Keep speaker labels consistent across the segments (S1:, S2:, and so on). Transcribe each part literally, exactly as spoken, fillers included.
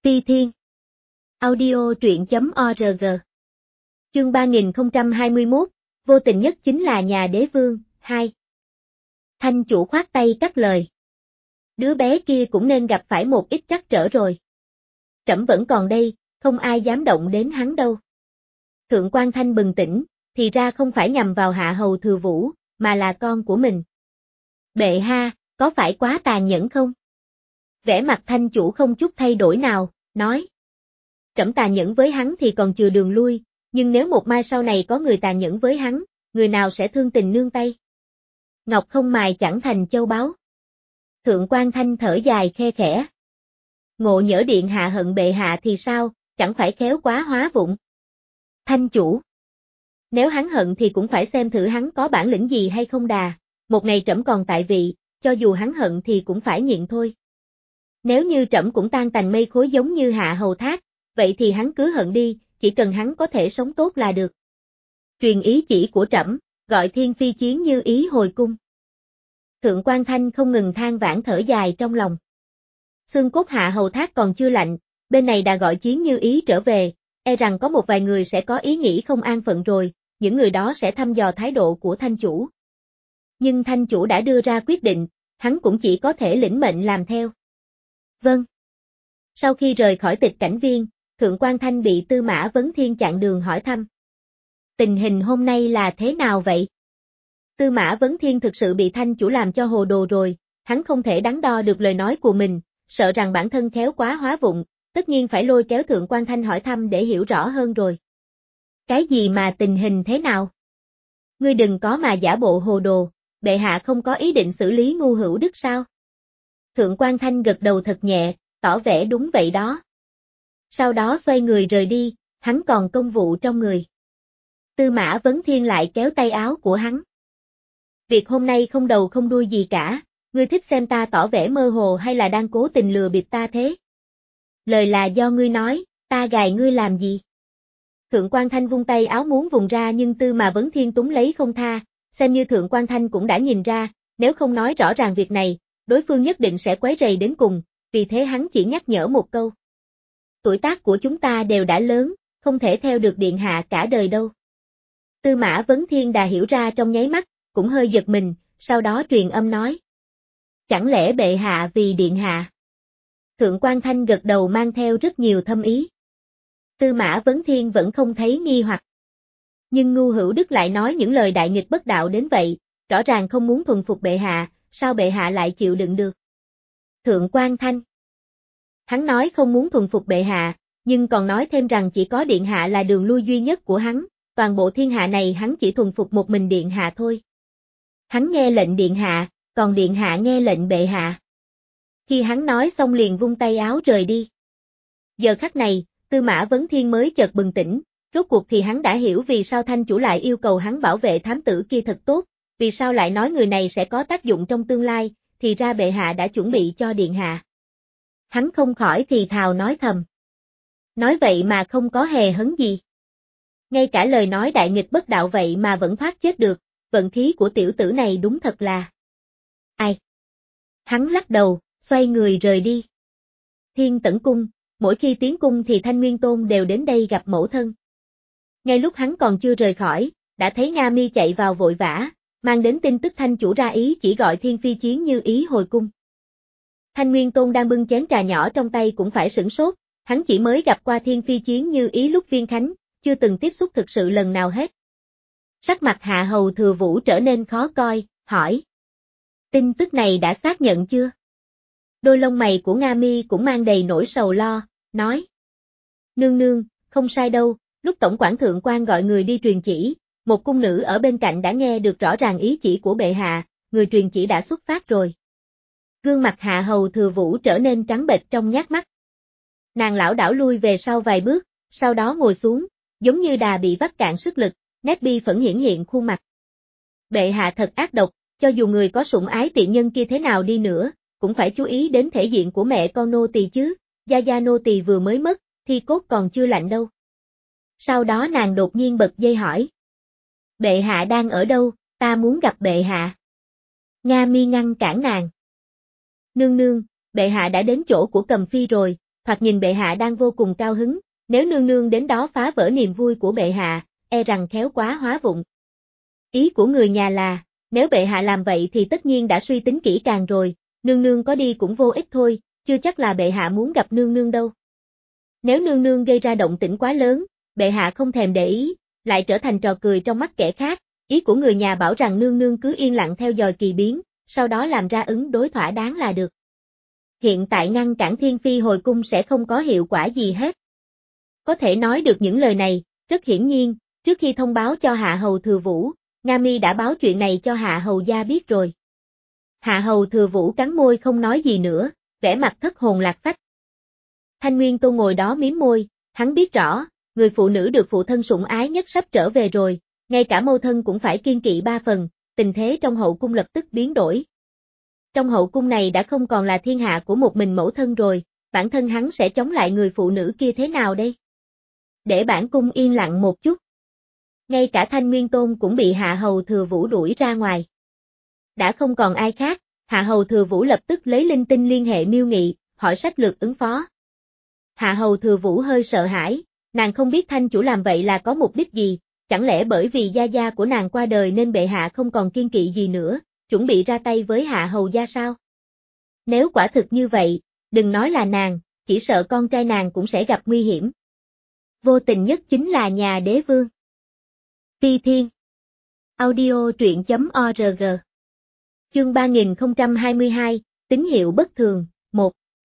S1: Phi Thiên. Audio truyện chấm org. Chương ba nghìn không trăm hai mươi mốt, vô tình nhất chính là nhà đế vương, hai. Thanh chủ khoát tay cắt lời. Đứa bé kia cũng nên gặp phải một ít trắc trở rồi. Trẫm vẫn còn đây, không ai dám động đến hắn đâu. Thượng quan Thanh bừng tỉnh, thì ra không phải nhằm vào hạ hầu Thừa Vũ, mà là con của mình. Bệ ha, có phải quá tàn nhẫn không? Vẻ mặt Thanh chủ không chút thay đổi nào, nói. Trẫm tàn nhẫn với hắn thì còn chừa đường lui, nhưng nếu một mai sau này có người tàn nhẫn với hắn, người nào sẽ thương tình nương tay? Ngọc không mài chẳng thành châu báu. Thượng quan Thanh thở dài khe khẽ. Ngộ nhỡ điện hạ hận bệ hạ thì sao, chẳng phải khéo quá hóa vụng. Thanh chủ. Nếu hắn hận thì cũng phải xem thử hắn có bản lĩnh gì hay không đà, một ngày trẫm còn tại vị, cho dù hắn hận thì cũng phải nhịn thôi. Nếu như trẫm cũng tan tành mây khối giống như hạ hầu Thác, vậy thì hắn cứ hận đi, chỉ cần hắn có thể sống tốt là được. Truyền ý chỉ của trẫm, gọi Thiên Phi Chiến Như Ý hồi cung. Thượng quan Thanh không ngừng than vãn thở dài trong lòng. Xương cốt hạ hầu Thác còn chưa lạnh, bên này đã gọi Chiến Như Ý trở về, e rằng có một vài người sẽ có ý nghĩ không an phận rồi, những người đó sẽ thăm dò thái độ của Thanh chủ. Nhưng Thanh chủ đã đưa ra quyết định, hắn cũng chỉ có thể lĩnh mệnh làm theo. Vâng. Sau khi rời khỏi Tịch Cảnh Viên, Thượng quan Thanh bị Tư Mã Vấn Thiên chặn đường hỏi thăm. Tình hình hôm nay là thế nào vậy? Tư Mã Vấn Thiên thực sự bị Thanh chủ làm cho hồ đồ rồi, hắn không thể đắn đo được lời nói của mình, sợ rằng bản thân khéo quá hóa vụng, tất nhiên phải lôi kéo Thượng quan Thanh hỏi thăm để hiểu rõ hơn rồi. Cái gì mà tình hình thế nào? Ngươi đừng có mà giả bộ hồ đồ, bệ hạ không có ý định xử lý Ngu Hữu Đức sao? Thượng quan Thanh gật đầu thật nhẹ, tỏ vẻ đúng vậy đó. Sau đó xoay người rời đi, hắn còn công vụ trong người. Tư Mã Vấn Thiên lại kéo tay áo của hắn. Việc hôm nay không đầu không đuôi gì cả, ngươi thích xem ta tỏ vẻ mơ hồ hay là đang cố tình lừa bịp ta thế? Lời là do ngươi nói, ta gài ngươi làm gì? Thượng quan Thanh vung tay áo muốn vùng ra nhưng Tư Mã Vấn Thiên túm lấy không tha, xem như Thượng quan Thanh cũng đã nhìn ra, nếu không nói rõ ràng việc này, đối phương nhất định sẽ quấy rầy đến cùng, vì thế hắn chỉ nhắc nhở một câu. Tuổi tác của chúng ta đều đã lớn, không thể theo được điện hạ cả đời đâu. Tư Mã Vấn Thiên đã hiểu ra trong nháy mắt, cũng hơi giật mình, sau đó truyền âm nói. Chẳng lẽ bệ hạ vì điện hạ? Thượng quan Thanh gật đầu mang theo rất nhiều thâm ý. Tư Mã Vấn Thiên vẫn không thấy nghi hoặc. Nhưng Ngu Hữu Đức lại nói những lời đại nghịch bất đạo đến vậy, rõ ràng không muốn thuần phục bệ hạ, sao bệ hạ lại chịu đựng được? Thượng quan Thanh. Hắn nói không muốn thuần phục bệ hạ, nhưng còn nói thêm rằng chỉ có điện hạ là đường lui duy nhất của hắn, toàn bộ thiên hạ này hắn chỉ thuần phục một mình điện hạ thôi. Hắn nghe lệnh điện hạ, còn điện hạ nghe lệnh bệ hạ. Khi hắn nói xong liền vung tay áo rời đi. Giờ khắc này, Tư Mã Vấn Thiên mới chợt bừng tỉnh, rốt cuộc thì hắn đã hiểu vì sao Thanh chủ lại yêu cầu hắn bảo vệ thám tử kia thật tốt, vì sao lại nói người này sẽ có tác dụng trong tương lai, thì ra bệ hạ đã chuẩn bị cho điện hạ. Hắn không khỏi thì thào nói thầm. Nói vậy mà không có hề hấn gì. Ngay cả lời nói đại nghịch bất đạo vậy mà vẫn thoát chết được, vận khí của tiểu tử này đúng thật là. Ai? Hắn lắc đầu, xoay người rời đi. Thiên Tẩn Cung, mỗi khi tiến cung thì Thanh Nguyên Tôn đều đến đây gặp mẫu thân. Ngay lúc hắn còn chưa rời khỏi, đã thấy Nga Mi chạy vào vội vã, mang đến tin tức Thanh chủ ra ý chỉ gọi Thiên Phi Chiến Như Ý hồi cung. Thanh Nguyên Tôn đang bưng chén trà nhỏ trong tay cũng phải sửng sốt, hắn chỉ mới gặp qua Thiên Phi Chiến Như Ý lúc viên khánh, chưa từng tiếp xúc thực sự lần nào hết. Sắc mặt hạ hầu Thừa Vũ trở nên khó coi, hỏi. Tin tức này đã xác nhận chưa? Đôi lông mày của Nga Mi cũng mang đầy nỗi sầu lo, nói. Nương nương, không sai đâu, lúc tổng quản thượng quan gọi người đi truyền chỉ, một cung nữ ở bên cạnh đã nghe được rõ ràng ý chỉ của bệ hạ, người truyền chỉ đã xuất phát rồi. Gương mặt hạ hầu Thừa Vũ trở nên trắng bệch trong nhát mắt. Nàng lảo đảo lui về sau vài bước, sau đó ngồi xuống, giống như đà bị vắt cạn sức lực, nét bi phẫn hiển hiện khuôn mặt. Bệ hạ thật ác độc, cho dù người có sủng ái tiện nhân kia thế nào đi nữa, cũng phải chú ý đến thể diện của mẹ con nô tỳ chứ, gia gia nô tỳ vừa mới mất, thi cốt còn chưa lạnh đâu. Sau đó nàng đột nhiên bật dây hỏi. Bệ hạ đang ở đâu, ta muốn gặp bệ hạ. Nga Mi ngăn cản nàng. Nương nương, bệ hạ đã đến chỗ của Cầm Phi rồi, thoạt nhìn bệ hạ đang vô cùng cao hứng, nếu nương nương đến đó phá vỡ niềm vui của bệ hạ, e rằng khéo quá hóa vụng. Ý của người nhà là, nếu bệ hạ làm vậy thì tất nhiên đã suy tính kỹ càng rồi, nương nương có đi cũng vô ích thôi, chưa chắc là bệ hạ muốn gặp nương nương đâu. Nếu nương nương gây ra động tĩnh quá lớn, bệ hạ không thèm để ý, lại trở thành trò cười trong mắt kẻ khác, ý của người nhà bảo rằng nương nương cứ yên lặng theo dõi kỳ biến, sau đó làm ra ứng đối thỏa đáng là được. Hiện tại ngăn cản Thiên Phi hồi cung sẽ không có hiệu quả gì hết. Có thể nói được những lời này, rất hiển nhiên, trước khi thông báo cho Hạ Hầu Thừa Vũ, Nga Mi đã báo chuyện này cho Hạ Hầu gia biết rồi. Hạ Hầu Thừa Vũ cắn môi không nói gì nữa, vẻ mặt thất hồn lạc phách. Thanh Nguyên Tô ngồi đó mím môi, hắn biết rõ, người phụ nữ được phụ thân sủng ái nhất sắp trở về rồi, ngay cả mâu thân cũng phải kiêng kỵ ba phần, tình thế trong hậu cung lập tức biến đổi. Trong hậu cung này đã không còn là thiên hạ của một mình mẫu thân rồi, bản thân hắn sẽ chống lại người phụ nữ kia thế nào đây? Để bản cung yên lặng một chút. Ngay cả Thanh Nguyên Tôn cũng bị Hạ Hầu Thừa Vũ đuổi ra ngoài. Đã không còn ai khác, Hạ Hầu Thừa Vũ lập tức lấy linh tinh liên hệ Miêu Nghị, hỏi sách lược ứng phó. Hạ Hầu Thừa Vũ hơi sợ hãi, nàng không biết Thanh chủ làm vậy là có mục đích gì, chẳng lẽ bởi vì gia gia của nàng qua đời nên bệ hạ không còn kiêng kỵ gì nữa, chuẩn bị ra tay với Hạ Hầu gia sao? Nếu quả thực như vậy, đừng nói là nàng, chỉ sợ con trai nàng cũng sẽ gặp nguy hiểm. Vô tình nhất chính là nhà đế vương. Phi Thiên. Audio truyện chấm org. Chương ba nghìn không trăm hai mươi hai, tín hiệu bất thường, một.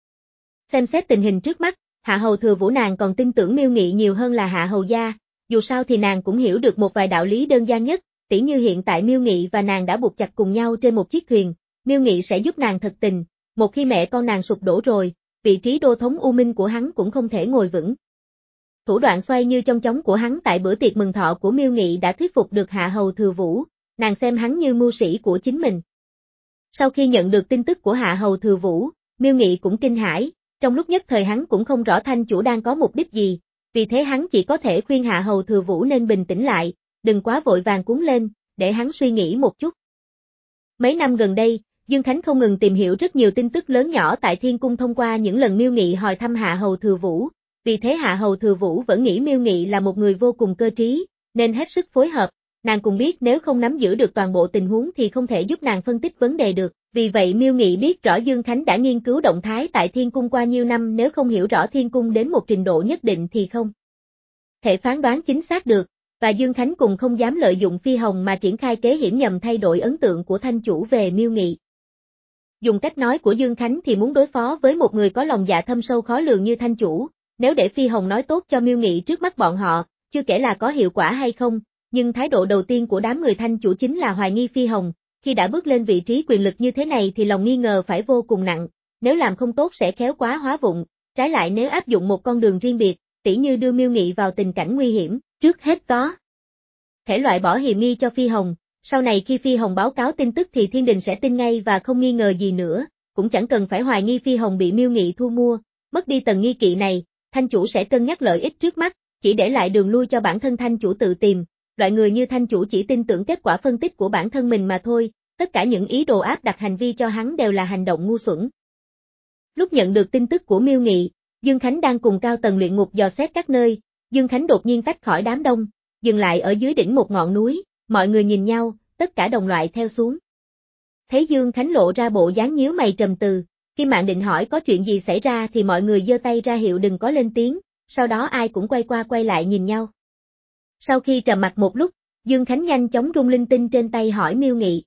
S1: Xem xét tình hình trước mắt, Hạ Hầu Thừa Vũ nàng còn tin tưởng Miêu Nghị nhiều hơn là Hạ Hầu gia, dù sao thì nàng cũng hiểu được một vài đạo lý đơn giản nhất, tỉ như hiện tại Miêu Nghị và nàng đã buộc chặt cùng nhau trên một chiếc thuyền, Miêu Nghị sẽ giúp nàng thật tình, một khi mẹ con nàng sụp đổ rồi, vị trí đô thống U Minh của hắn cũng không thể ngồi vững. Thủ đoạn xoay như trong chóng của hắn tại bữa tiệc mừng thọ của Miêu Nghị đã thuyết phục được Hạ Hầu Thừa Vũ, nàng xem hắn như mưu sĩ của chính mình. Sau khi nhận được tin tức của Hạ Hầu Thừa Vũ, Miêu Nghị cũng kinh hãi, trong lúc nhất thời hắn cũng không rõ Thanh chủ đang có mục đích gì, vì thế hắn chỉ có thể khuyên Hạ Hầu Thừa Vũ nên bình tĩnh lại, đừng quá vội vàng cuốn lên, để hắn suy nghĩ một chút. Mấy năm gần đây, Dương Khánh không ngừng tìm hiểu rất nhiều tin tức lớn nhỏ tại Thiên Cung thông qua những lần Miêu Nghị hỏi thăm Hạ Hầu Thừa Vũ, vì thế Hạ Hầu Thừa Vũ vẫn nghĩ Miêu Nghị là một người vô cùng cơ trí, nên hết sức phối hợp, nàng cũng biết nếu không nắm giữ được toàn bộ tình huống thì không thể giúp nàng phân tích vấn đề được, vì vậy Miêu Nghị biết rõ Dương Khánh đã nghiên cứu động thái tại Thiên Cung qua nhiều năm, nếu không hiểu rõ Thiên Cung đến một trình độ nhất định thì không thể phán đoán chính xác được, và Dương Khánh cùng không dám lợi dụng Phi Hồng mà triển khai kế hiểm nhằm thay đổi ấn tượng của Thanh chủ về Miêu Nghị. Dùng cách nói của Dương Khánh thì muốn đối phó với một người có lòng dạ thâm sâu khó lường như Thanh chủ, nếu để Phi Hồng nói tốt cho Miêu Nghị trước mắt bọn họ, chưa kể là có hiệu quả hay không, nhưng thái độ đầu tiên của đám người Thanh chủ chính là hoài nghi Phi Hồng, khi đã bước lên vị trí quyền lực như thế này thì lòng nghi ngờ phải vô cùng nặng, nếu làm không tốt sẽ khéo quá hóa vụng, trái lại nếu áp dụng một con đường riêng biệt, tỉ như đưa Miêu Nghị vào tình cảnh nguy hiểm, trước hết có thể loại bỏ hiềm nghi cho Phi Hồng, sau này khi Phi Hồng báo cáo tin tức thì thiên đình sẽ tin ngay và không nghi ngờ gì nữa, cũng chẳng cần phải hoài nghi Phi Hồng bị Miêu Nghị thu mua, mất đi tầng nghi kỵ này, Thanh chủ sẽ cân nhắc lợi ích trước mắt, chỉ để lại đường lui cho bản thân Thanh chủ tự tìm, loại người như Thanh chủ chỉ tin tưởng kết quả phân tích của bản thân mình mà thôi, tất cả những ý đồ áp đặt hành vi cho hắn đều là hành động ngu xuẩn. Lúc nhận được tin tức của Miêu Nghị, Dương Khánh đang cùng cao tầng luyện ngục dò xét các nơi, Dương Khánh đột nhiên tách khỏi đám đông, dừng lại ở dưới đỉnh một ngọn núi, mọi người nhìn nhau, tất cả đồng loại theo xuống. Thấy Dương Khánh lộ ra bộ dáng nhíu mày trầm tư, Kim Mạn định hỏi có chuyện gì xảy ra thì mọi người giơ tay ra hiệu đừng có lên tiếng, sau đó ai cũng quay qua quay lại nhìn nhau. Sau khi trầm mặc một lúc, Dương Khánh nhanh chóng rung linh tinh trên tay hỏi Miêu Nghị.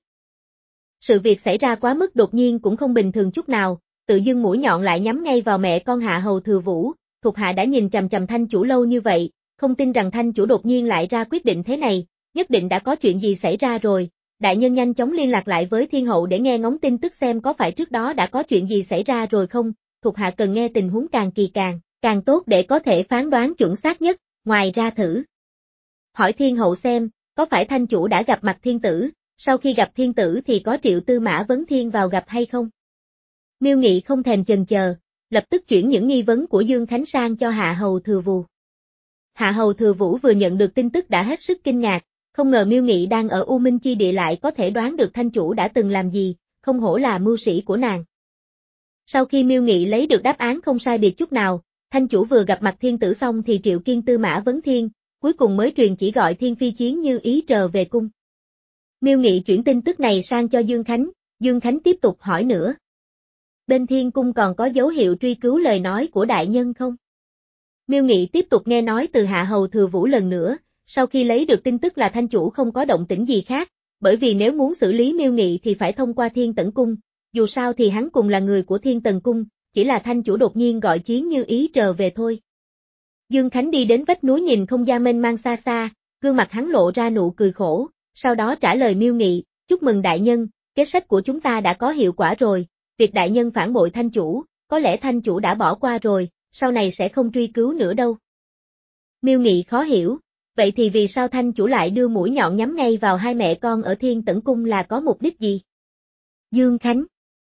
S1: Sự việc xảy ra quá mức đột nhiên cũng không bình thường chút nào, tự dưng mũi nhọn lại nhắm ngay vào mẹ con Hạ Hầu Thừa Vũ, thuộc hạ đã nhìn chằm chằm Thanh chủ lâu như vậy, không tin rằng Thanh chủ đột nhiên lại ra quyết định thế này, nhất định đã có chuyện gì xảy ra rồi. Đại nhân nhanh chóng liên lạc lại với Thiên Hậu để nghe ngóng tin tức xem có phải trước đó đã có chuyện gì xảy ra rồi không, thuộc hạ cần nghe tình huống càng kỳ càng, càng tốt để có thể phán đoán chuẩn xác nhất, ngoài ra thử hỏi Thiên Hậu xem, có phải Thanh chủ đã gặp mặt Thiên Tử, sau khi gặp Thiên Tử thì có triệu Tư Mã Vấn Thiên vào gặp hay không? Miêu Nghị không thèm chần chờ, lập tức chuyển những nghi vấn của Dương Khánh sang cho Hạ Hầu Thừa Vũ. Hạ Hầu Thừa Vũ vừa nhận được tin tức đã hết sức kinh ngạc, không ngờ Miêu Nghị đang ở U Minh Chi Địa lại có thể đoán được Thanh chủ đã từng làm gì, không hổ là mưu sĩ của nàng. Sau khi Miêu Nghị lấy được đáp án không sai biệt chút nào, thanh chủ vừa gặp mặt thiên tử xong thì Triệu Kiên tư mã vấn thiên, cuối cùng mới truyền chỉ gọi Thiên Phi Chiến Như Ý trở về cung. Miêu Nghị chuyển tin tức này sang cho Dương Khánh, Dương Khánh tiếp tục hỏi nữa. Bên Thiên Cung còn có dấu hiệu truy cứu lời nói của đại nhân không? Miêu Nghị tiếp tục nghe nói từ Hạ Hầu Thừa Vũ lần nữa, sau khi lấy được tin tức là thanh chủ không có động tĩnh gì khác, bởi vì nếu muốn xử lý Miêu Nghị thì phải thông qua Thiên Tẩn Cung, dù sao thì hắn cùng là người của Thiên Tần Cung, chỉ là thanh chủ đột nhiên gọi Chiến Như Ý trở về thôi. Dương Khánh đi đến vách núi nhìn không gian mênh mang xa xa, gương mặt hắn lộ ra nụ cười khổ, sau đó trả lời Miêu Nghị, chúc mừng đại nhân, kế sách của chúng ta đã có hiệu quả rồi, việc đại nhân phản bội thanh chủ, có lẽ thanh chủ đã bỏ qua rồi, sau này sẽ không truy cứu nữa đâu. Miêu Nghị khó hiểu, vậy thì vì sao thanh chủ lại đưa mũi nhọn nhắm ngay vào hai mẹ con ở Thiên Tẩn Cung là có mục đích gì? Dương Khánh,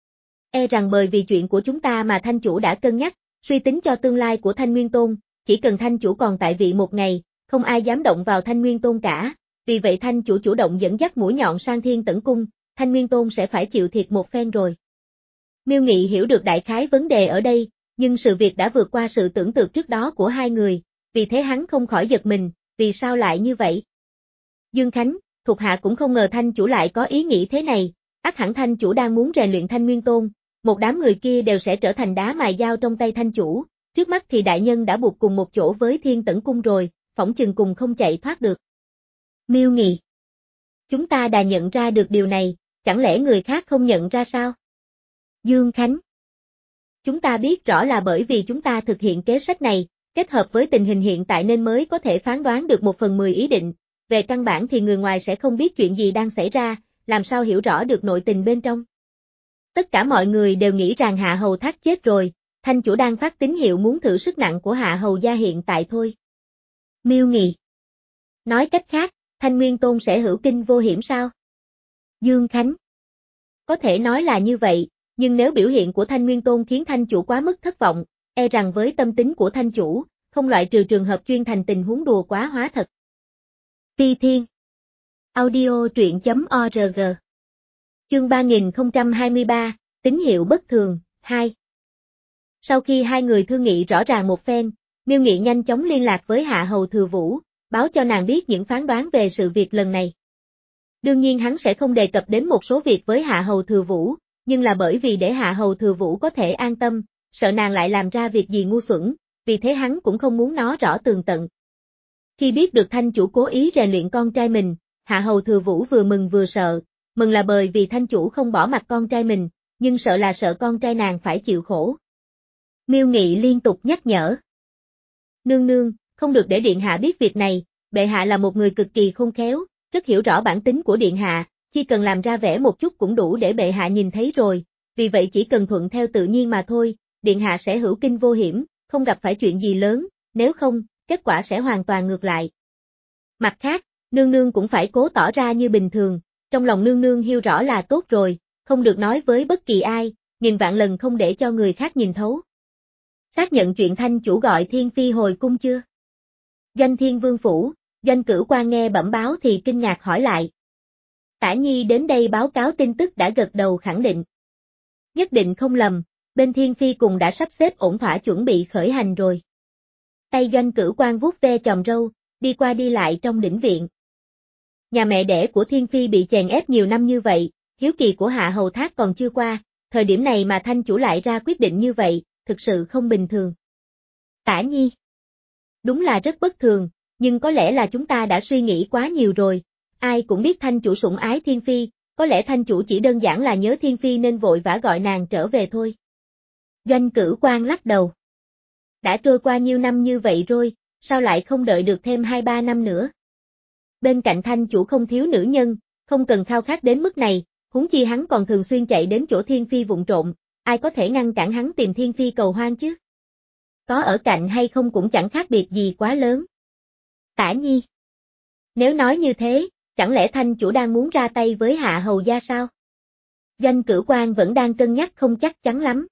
S1: e rằng bởi vì chuyện của chúng ta mà thanh chủ đã cân nhắc, suy tính cho tương lai của Thanh Nguyên Tôn, chỉ cần thanh chủ còn tại vị một ngày, không ai dám động vào Thanh Nguyên Tôn cả, vì vậy thanh chủ chủ động dẫn dắt mũi nhọn sang Thiên Tẩn Cung, Thanh Nguyên Tôn sẽ phải chịu thiệt một phen rồi. Miêu Nghị hiểu được đại khái vấn đề ở đây, nhưng sự việc đã vượt qua sự tưởng tượng trước đó của hai người, vì thế hắn không khỏi giật mình, vì sao lại như vậy? Dương Khánh, thuộc hạ cũng không ngờ thanh chủ lại có ý nghĩ thế này, ắt hẳn thanh chủ đang muốn rèn luyện Thanh Nguyên Tôn, một đám người kia đều sẽ trở thành đá mài dao trong tay thanh chủ, trước mắt thì đại nhân đã buộc cùng một chỗ với Thiên Tẩn Cung rồi, phỏng chừng cùng không chạy thoát được. Miêu Nghị, chúng ta đã nhận ra được điều này, chẳng lẽ người khác không nhận ra sao? Dương Khánh, chúng ta biết rõ là bởi vì chúng ta thực hiện kế sách này, kết hợp với tình hình hiện tại nên mới có thể phán đoán được một phần mười ý định, về căn bản thì người ngoài sẽ không biết chuyện gì đang xảy ra, làm sao hiểu rõ được nội tình bên trong. Tất cả mọi người đều nghĩ rằng Hạ Hầu Thác chết rồi, thanh chủ đang phát tín hiệu muốn thử sức nặng của Hạ Hầu gia hiện tại thôi. Miêu Nghị, nói cách khác, Thanh Nguyên Tôn sẽ hữu kinh vô hiểm sao? Dương Khánh, có thể nói là như vậy, nhưng nếu biểu hiện của Thanh Nguyên Tôn khiến thanh chủ quá mức thất vọng, e rằng với tâm tính của thanh chủ, không loại trừ trường hợp chuyên thành tình huống đùa quá hóa thật. Phi Thiên Audio truyện chấm org Chương ba nghìn không trăm hai mươi ba, tín hiệu bất thường, hai. Sau khi hai người thương nghị rõ ràng một phen, Miêu Nghị nhanh chóng liên lạc với Hạ Hầu Thừa Vũ, báo cho nàng biết những phán đoán về sự việc lần này. Đương nhiên hắn sẽ không đề cập đến một số việc với Hạ Hầu Thừa Vũ, nhưng là bởi vì để Hạ Hầu Thừa Vũ có thể an tâm, sợ nàng lại làm ra việc gì ngu xuẩn, vì thế hắn cũng không muốn nói rõ tường tận. Khi biết được thanh chủ cố ý rèn luyện con trai mình, Hạ Hầu Thừa Vũ vừa mừng vừa sợ, mừng là bởi vì thanh chủ không bỏ mặc con trai mình, nhưng sợ là sợ con trai nàng phải chịu khổ. Miêu Nghị liên tục nhắc nhở. Nương nương, không được để điện hạ biết việc này, bệ hạ là một người cực kỳ khôn khéo, rất hiểu rõ bản tính của điện hạ, chỉ cần làm ra vẻ một chút cũng đủ để bệ hạ nhìn thấy rồi, vì vậy chỉ cần thuận theo tự nhiên mà thôi, điện hạ sẽ hữu kinh vô hiểm, không gặp phải chuyện gì lớn, nếu không, kết quả sẽ hoàn toàn ngược lại. Mặt khác, nương nương cũng phải cố tỏ ra như bình thường, trong lòng nương nương hiểu rõ là tốt rồi, không được nói với bất kỳ ai, nghìn vạn lần không để cho người khác nhìn thấu. Xác nhận chuyện thanh chủ gọi Thiên Phi hồi cung chưa? Doanh Thiên Vương phủ, Doanh Cửu Quan nghe bẩm báo thì kinh ngạc hỏi lại. Tả Nhi đến đây báo cáo tin tức đã gật đầu khẳng định. Nhất định không lầm, bên Thiên Phi cùng đã sắp xếp ổn thỏa chuẩn bị khởi hành rồi. Tay Doanh Cửu Quan vuốt ve chòm râu, đi qua đi lại trong đỉnh viện. Nhà mẹ đẻ của Thiên Phi bị chèn ép nhiều năm như vậy, hiếu kỳ của Hạ Hầu Thác còn chưa qua, thời điểm này mà thanh chủ lại ra quyết định như vậy, thực sự không bình thường. Tả Nhi, đúng là rất bất thường, nhưng có lẽ là chúng ta đã suy nghĩ quá nhiều rồi, ai cũng biết thanh chủ sủng ái Thiên Phi, có lẽ thanh chủ chỉ đơn giản là nhớ Thiên Phi nên vội vã gọi nàng trở về thôi. Doanh Cửu Quan lắc đầu. Đã trôi qua nhiêu năm như vậy rồi, sao lại không đợi được thêm hai ba năm nữa? Bên cạnh thanh chủ không thiếu nữ nhân, không cần khao khát đến mức này, huống chi hắn còn thường xuyên chạy đến chỗ Thiên Phi vụng trộm, ai có thể ngăn cản hắn tìm Thiên Phi cầu hoang chứ? Có ở cạnh hay không cũng chẳng khác biệt gì quá lớn. Tả Nhi, nếu nói như thế, chẳng lẽ thanh chủ đang muốn ra tay với Hạ Hầu gia sao? Doanh Cửu Quan vẫn đang cân nhắc không chắc chắn lắm.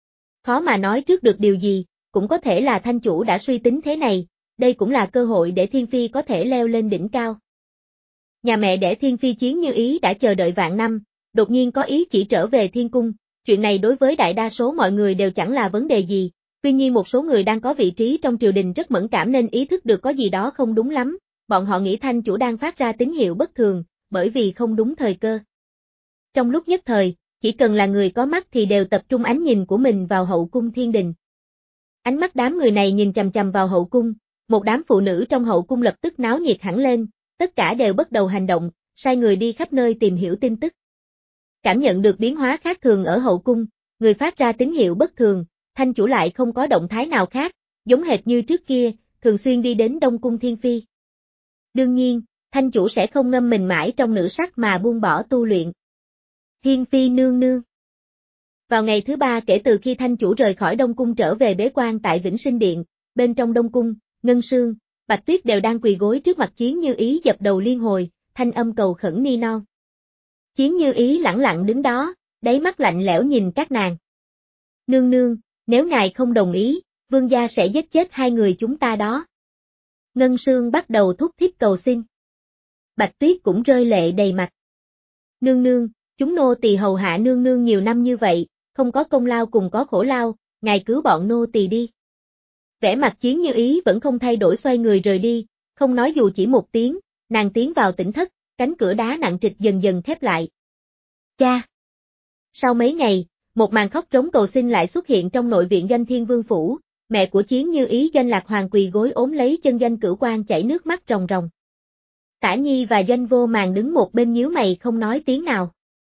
S1: Khó mà nói trước được điều gì, cũng có thể là thanh chủ đã suy tính thế này, đây cũng là cơ hội để Thiên Phi có thể leo lên đỉnh cao. Nhà mẹ đẻ Thiên Phi Chiến Như Ý đã chờ đợi vạn năm, đột nhiên có ý chỉ trở về Thiên Cung, chuyện này đối với đại đa số mọi người đều chẳng là vấn đề gì, tuy nhiên một số người đang có vị trí trong triều đình rất mẫn cảm nên ý thức được có gì đó không đúng lắm, bọn họ nghĩ Thanh chủ đang phát ra tín hiệu bất thường, bởi vì không đúng thời cơ. Trong lúc nhất thời, chỉ cần là người có mắt thì đều tập trung ánh nhìn của mình vào hậu cung thiên đình. Ánh mắt đám người này nhìn chằm chằm vào hậu cung, một đám phụ nữ trong hậu cung lập tức náo nhiệt hẳn lên, tất cả đều bắt đầu hành động, sai người đi khắp nơi tìm hiểu tin tức. Cảm nhận được biến hóa khác thường ở hậu cung, người phát ra tín hiệu bất thường, Thanh chủ lại không có động thái nào khác, giống hệt như trước kia, thường xuyên đi đến Đông Cung Thiên Phi. Đương nhiên, Thanh chủ sẽ không ngâm mình mãi trong nữ sắc mà buông bỏ tu luyện. Thiên Phi nương nương. Vào ngày thứ ba kể từ khi Thanh chủ rời khỏi Đông Cung trở về bế quan tại Vĩnh Sinh Điện, bên trong Đông Cung, Ngân Sương, Bạch Tuyết đều đang quỳ gối trước mặt Chiến Như Ý dập đầu liên hồi, thanh âm cầu khẩn ni non. Chiến Như Ý lẳng lặng đứng đó, đáy mắt lạnh lẽo nhìn các nàng. Nương nương, nếu ngài không đồng ý, vương gia sẽ giết chết hai người chúng ta đó. Ngân Sương bắt đầu thúc thiết cầu xin. Bạch Tuyết cũng rơi lệ đầy mặt. Nương nương, chúng nô tỳ hầu hạ nương nương nhiều năm như vậy, không có công lao cùng có khổ lao, ngài cứu bọn nô tỳ đi. Vẻ mặt Chiến Như Ý vẫn không thay đổi xoay người rời đi, không nói dù chỉ một tiếng, nàng tiến vào tỉnh thất, cánh cửa đá nặng trịch dần dần khép lại. Cha! Sau mấy ngày, một màn khóc trống cầu xin lại xuất hiện trong nội viện Doanh Thiên Vương Phủ, mẹ của Chiến Như Ý Doanh Lạc Hoàng quỳ gối ốm lấy chân Doanh Cửu Quan chảy nước mắt ròng ròng. Tả Nhi và Doanh Vô Màng đứng một bên nhíu mày không nói tiếng nào.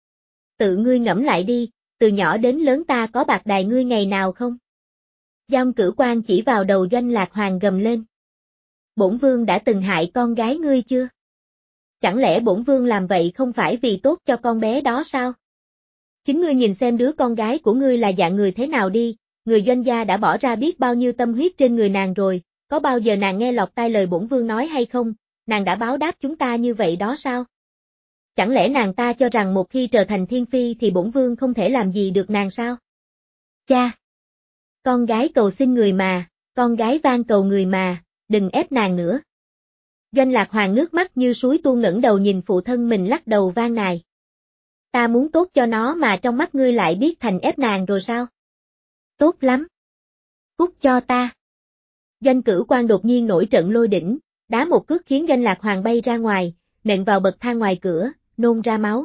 S1: Tự ngươi ngẫm lại đi, từ nhỏ đến lớn ta có bạc đài ngươi ngày nào không? Doanh Cửu Quan chỉ vào đầu Doanh Lạc Hoàng gầm lên. Bổn vương đã từng hại con gái ngươi chưa? Chẳng lẽ bổn vương làm vậy không phải vì tốt cho con bé đó sao? Chính ngươi nhìn xem đứa con gái của ngươi là dạng người thế nào đi, người Doanh gia đã bỏ ra biết bao nhiêu tâm huyết trên người nàng rồi, có bao giờ nàng nghe lọt tai lời bổn vương nói hay không, nàng đã báo đáp chúng ta như vậy đó sao? Chẳng lẽ nàng ta cho rằng một khi trở thành thiên phi thì bổn vương không thể làm gì được nàng sao? Cha! Con gái cầu xin người mà, con gái van cầu người mà, đừng ép nàng nữa. Doanh Lạc Hoàng nước mắt như suối tuôn ngẩng đầu nhìn phụ thân mình lắc đầu van nài. Ta muốn tốt cho nó mà trong mắt ngươi lại biết thành ép nàng rồi sao? Tốt lắm. Cút cho ta. Doanh Cửu Quan đột nhiên nổi trận lôi đỉnh, đá một cước khiến Doanh Lạc Hoàng bay ra ngoài, nện vào bậc thang ngoài cửa, nôn ra máu.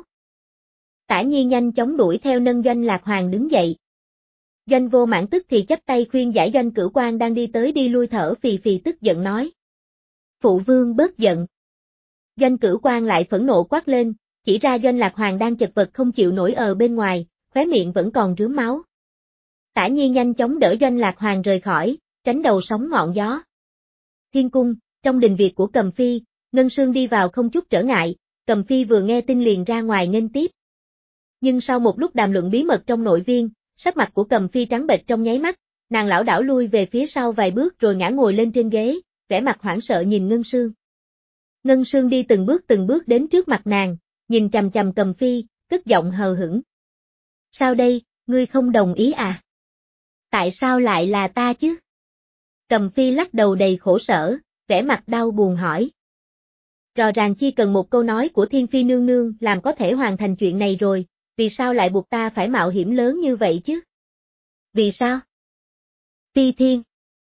S1: Tả Nhi nhanh chóng đuổi theo nâng Doanh Lạc Hoàng đứng dậy. Doanh Vô Mãn tức thì chắp tay khuyên giải Doanh Cửu Quan đang đi tới đi lui thở phì phì tức giận nói. Phụ vương bớt giận. Doanh Cửu Quan lại phẫn nộ quát lên, chỉ ra Doanh Lạc Hoàng đang chật vật không chịu nổi ở bên ngoài, khóe miệng vẫn còn rướm máu. Tả Nhi nhanh chóng đỡ Doanh Lạc Hoàng rời khỏi, tránh đầu sóng ngọn gió. Thiên cung, trong đình viện của Cầm Phi, Ngân Sương đi vào không chút trở ngại, Cầm Phi vừa nghe tin liền ra ngoài nghênh tiếp. Nhưng sau một lúc đàm luận bí mật trong nội viên, sắc mặt của Cầm Phi trắng bệch trong nháy mắt, nàng lảo đảo lui về phía sau vài bước rồi ngã ngồi lên trên ghế, vẻ mặt hoảng sợ nhìn Ngân Sương. Ngân Sương đi từng bước từng bước đến trước mặt nàng, nhìn chằm chằm Cầm Phi, cất giọng hờ hững. Sao đây, ngươi không đồng ý à? Tại sao lại là ta chứ? Cầm Phi lắc đầu đầy khổ sở, vẻ mặt đau buồn hỏi. Rõ ràng chỉ cần một câu nói của Thiên Phi nương nương làm có thể hoàn thành chuyện này rồi, vì sao lại buộc ta phải mạo hiểm lớn như vậy chứ? Vì sao? Phi Thiên.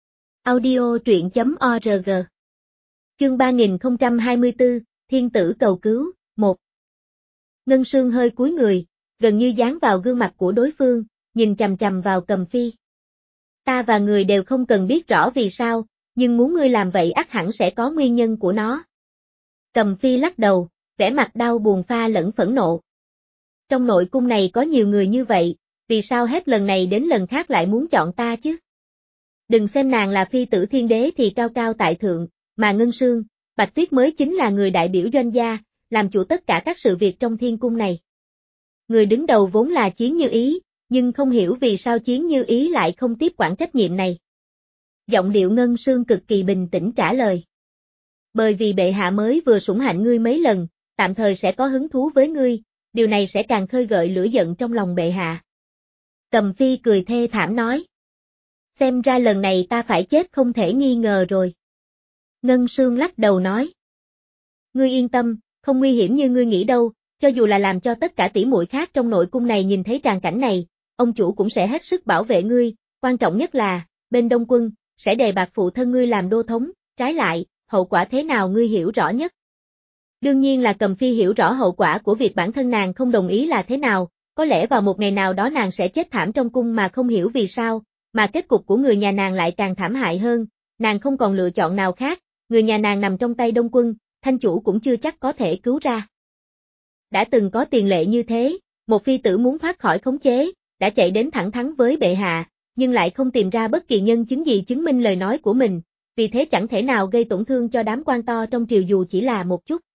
S1: Audio truyện chấm org. Chương ba nghìn không trăm hai mươi tư, Thiên tử cầu cứu, một. Ngân Sương hơi cúi người, gần như dán vào gương mặt của đối phương, nhìn chằm chằm vào Cầm Phi. Ta và người đều không cần biết rõ vì sao, nhưng muốn ngươi làm vậy ắt hẳn sẽ có nguyên nhân của nó. Cầm Phi lắc đầu, vẻ mặt đau buồn pha lẫn phẫn nộ. Trong nội cung này có nhiều người như vậy, vì sao hết lần này đến lần khác lại muốn chọn ta chứ? Đừng xem nàng là phi tử thiên đế thì cao cao tại thượng, mà Ngân Sương, Bạch Tuyết mới chính là người đại biểu Doanh gia, làm chủ tất cả các sự việc trong thiên cung này. Người đứng đầu vốn là Chiến Như Ý, nhưng không hiểu vì sao Chiến Như Ý lại không tiếp quản trách nhiệm này. Giọng điệu Ngân Sương cực kỳ bình tĩnh trả lời. Bởi vì bệ hạ mới vừa sủng hạnh ngươi mấy lần, tạm thời sẽ có hứng thú với ngươi, điều này sẽ càng khơi gợi lửa giận trong lòng bệ hạ. Cầm Phi cười thê thảm nói. Xem ra lần này ta phải chết không thể nghi ngờ rồi. Ngân Sương lắc đầu nói. Ngươi yên tâm, không nguy hiểm như ngươi nghĩ đâu, cho dù là làm cho tất cả tỷ muội khác trong nội cung này nhìn thấy tràng cảnh này, ông chủ cũng sẽ hết sức bảo vệ ngươi, quan trọng nhất là, bên Đông Quân, sẽ đề bạt phụ thân ngươi làm đô thống, trái lại, hậu quả thế nào ngươi hiểu rõ nhất. Đương nhiên là Cầm Phi hiểu rõ hậu quả của việc bản thân nàng không đồng ý là thế nào, có lẽ vào một ngày nào đó nàng sẽ chết thảm trong cung mà không hiểu vì sao, mà kết cục của người nhà nàng lại càng thảm hại hơn, nàng không còn lựa chọn nào khác, người nhà nàng nằm trong tay Đông Quân, Thanh chủ cũng chưa chắc có thể cứu ra. Đã từng có tiền lệ như thế, một phi tử muốn thoát khỏi khống chế, đã chạy đến thẳng thắn với bệ hạ, nhưng lại không tìm ra bất kỳ nhân chứng gì chứng minh lời nói của mình, vì thế chẳng thể nào gây tổn thương cho đám quan to trong triều dù chỉ là một chút.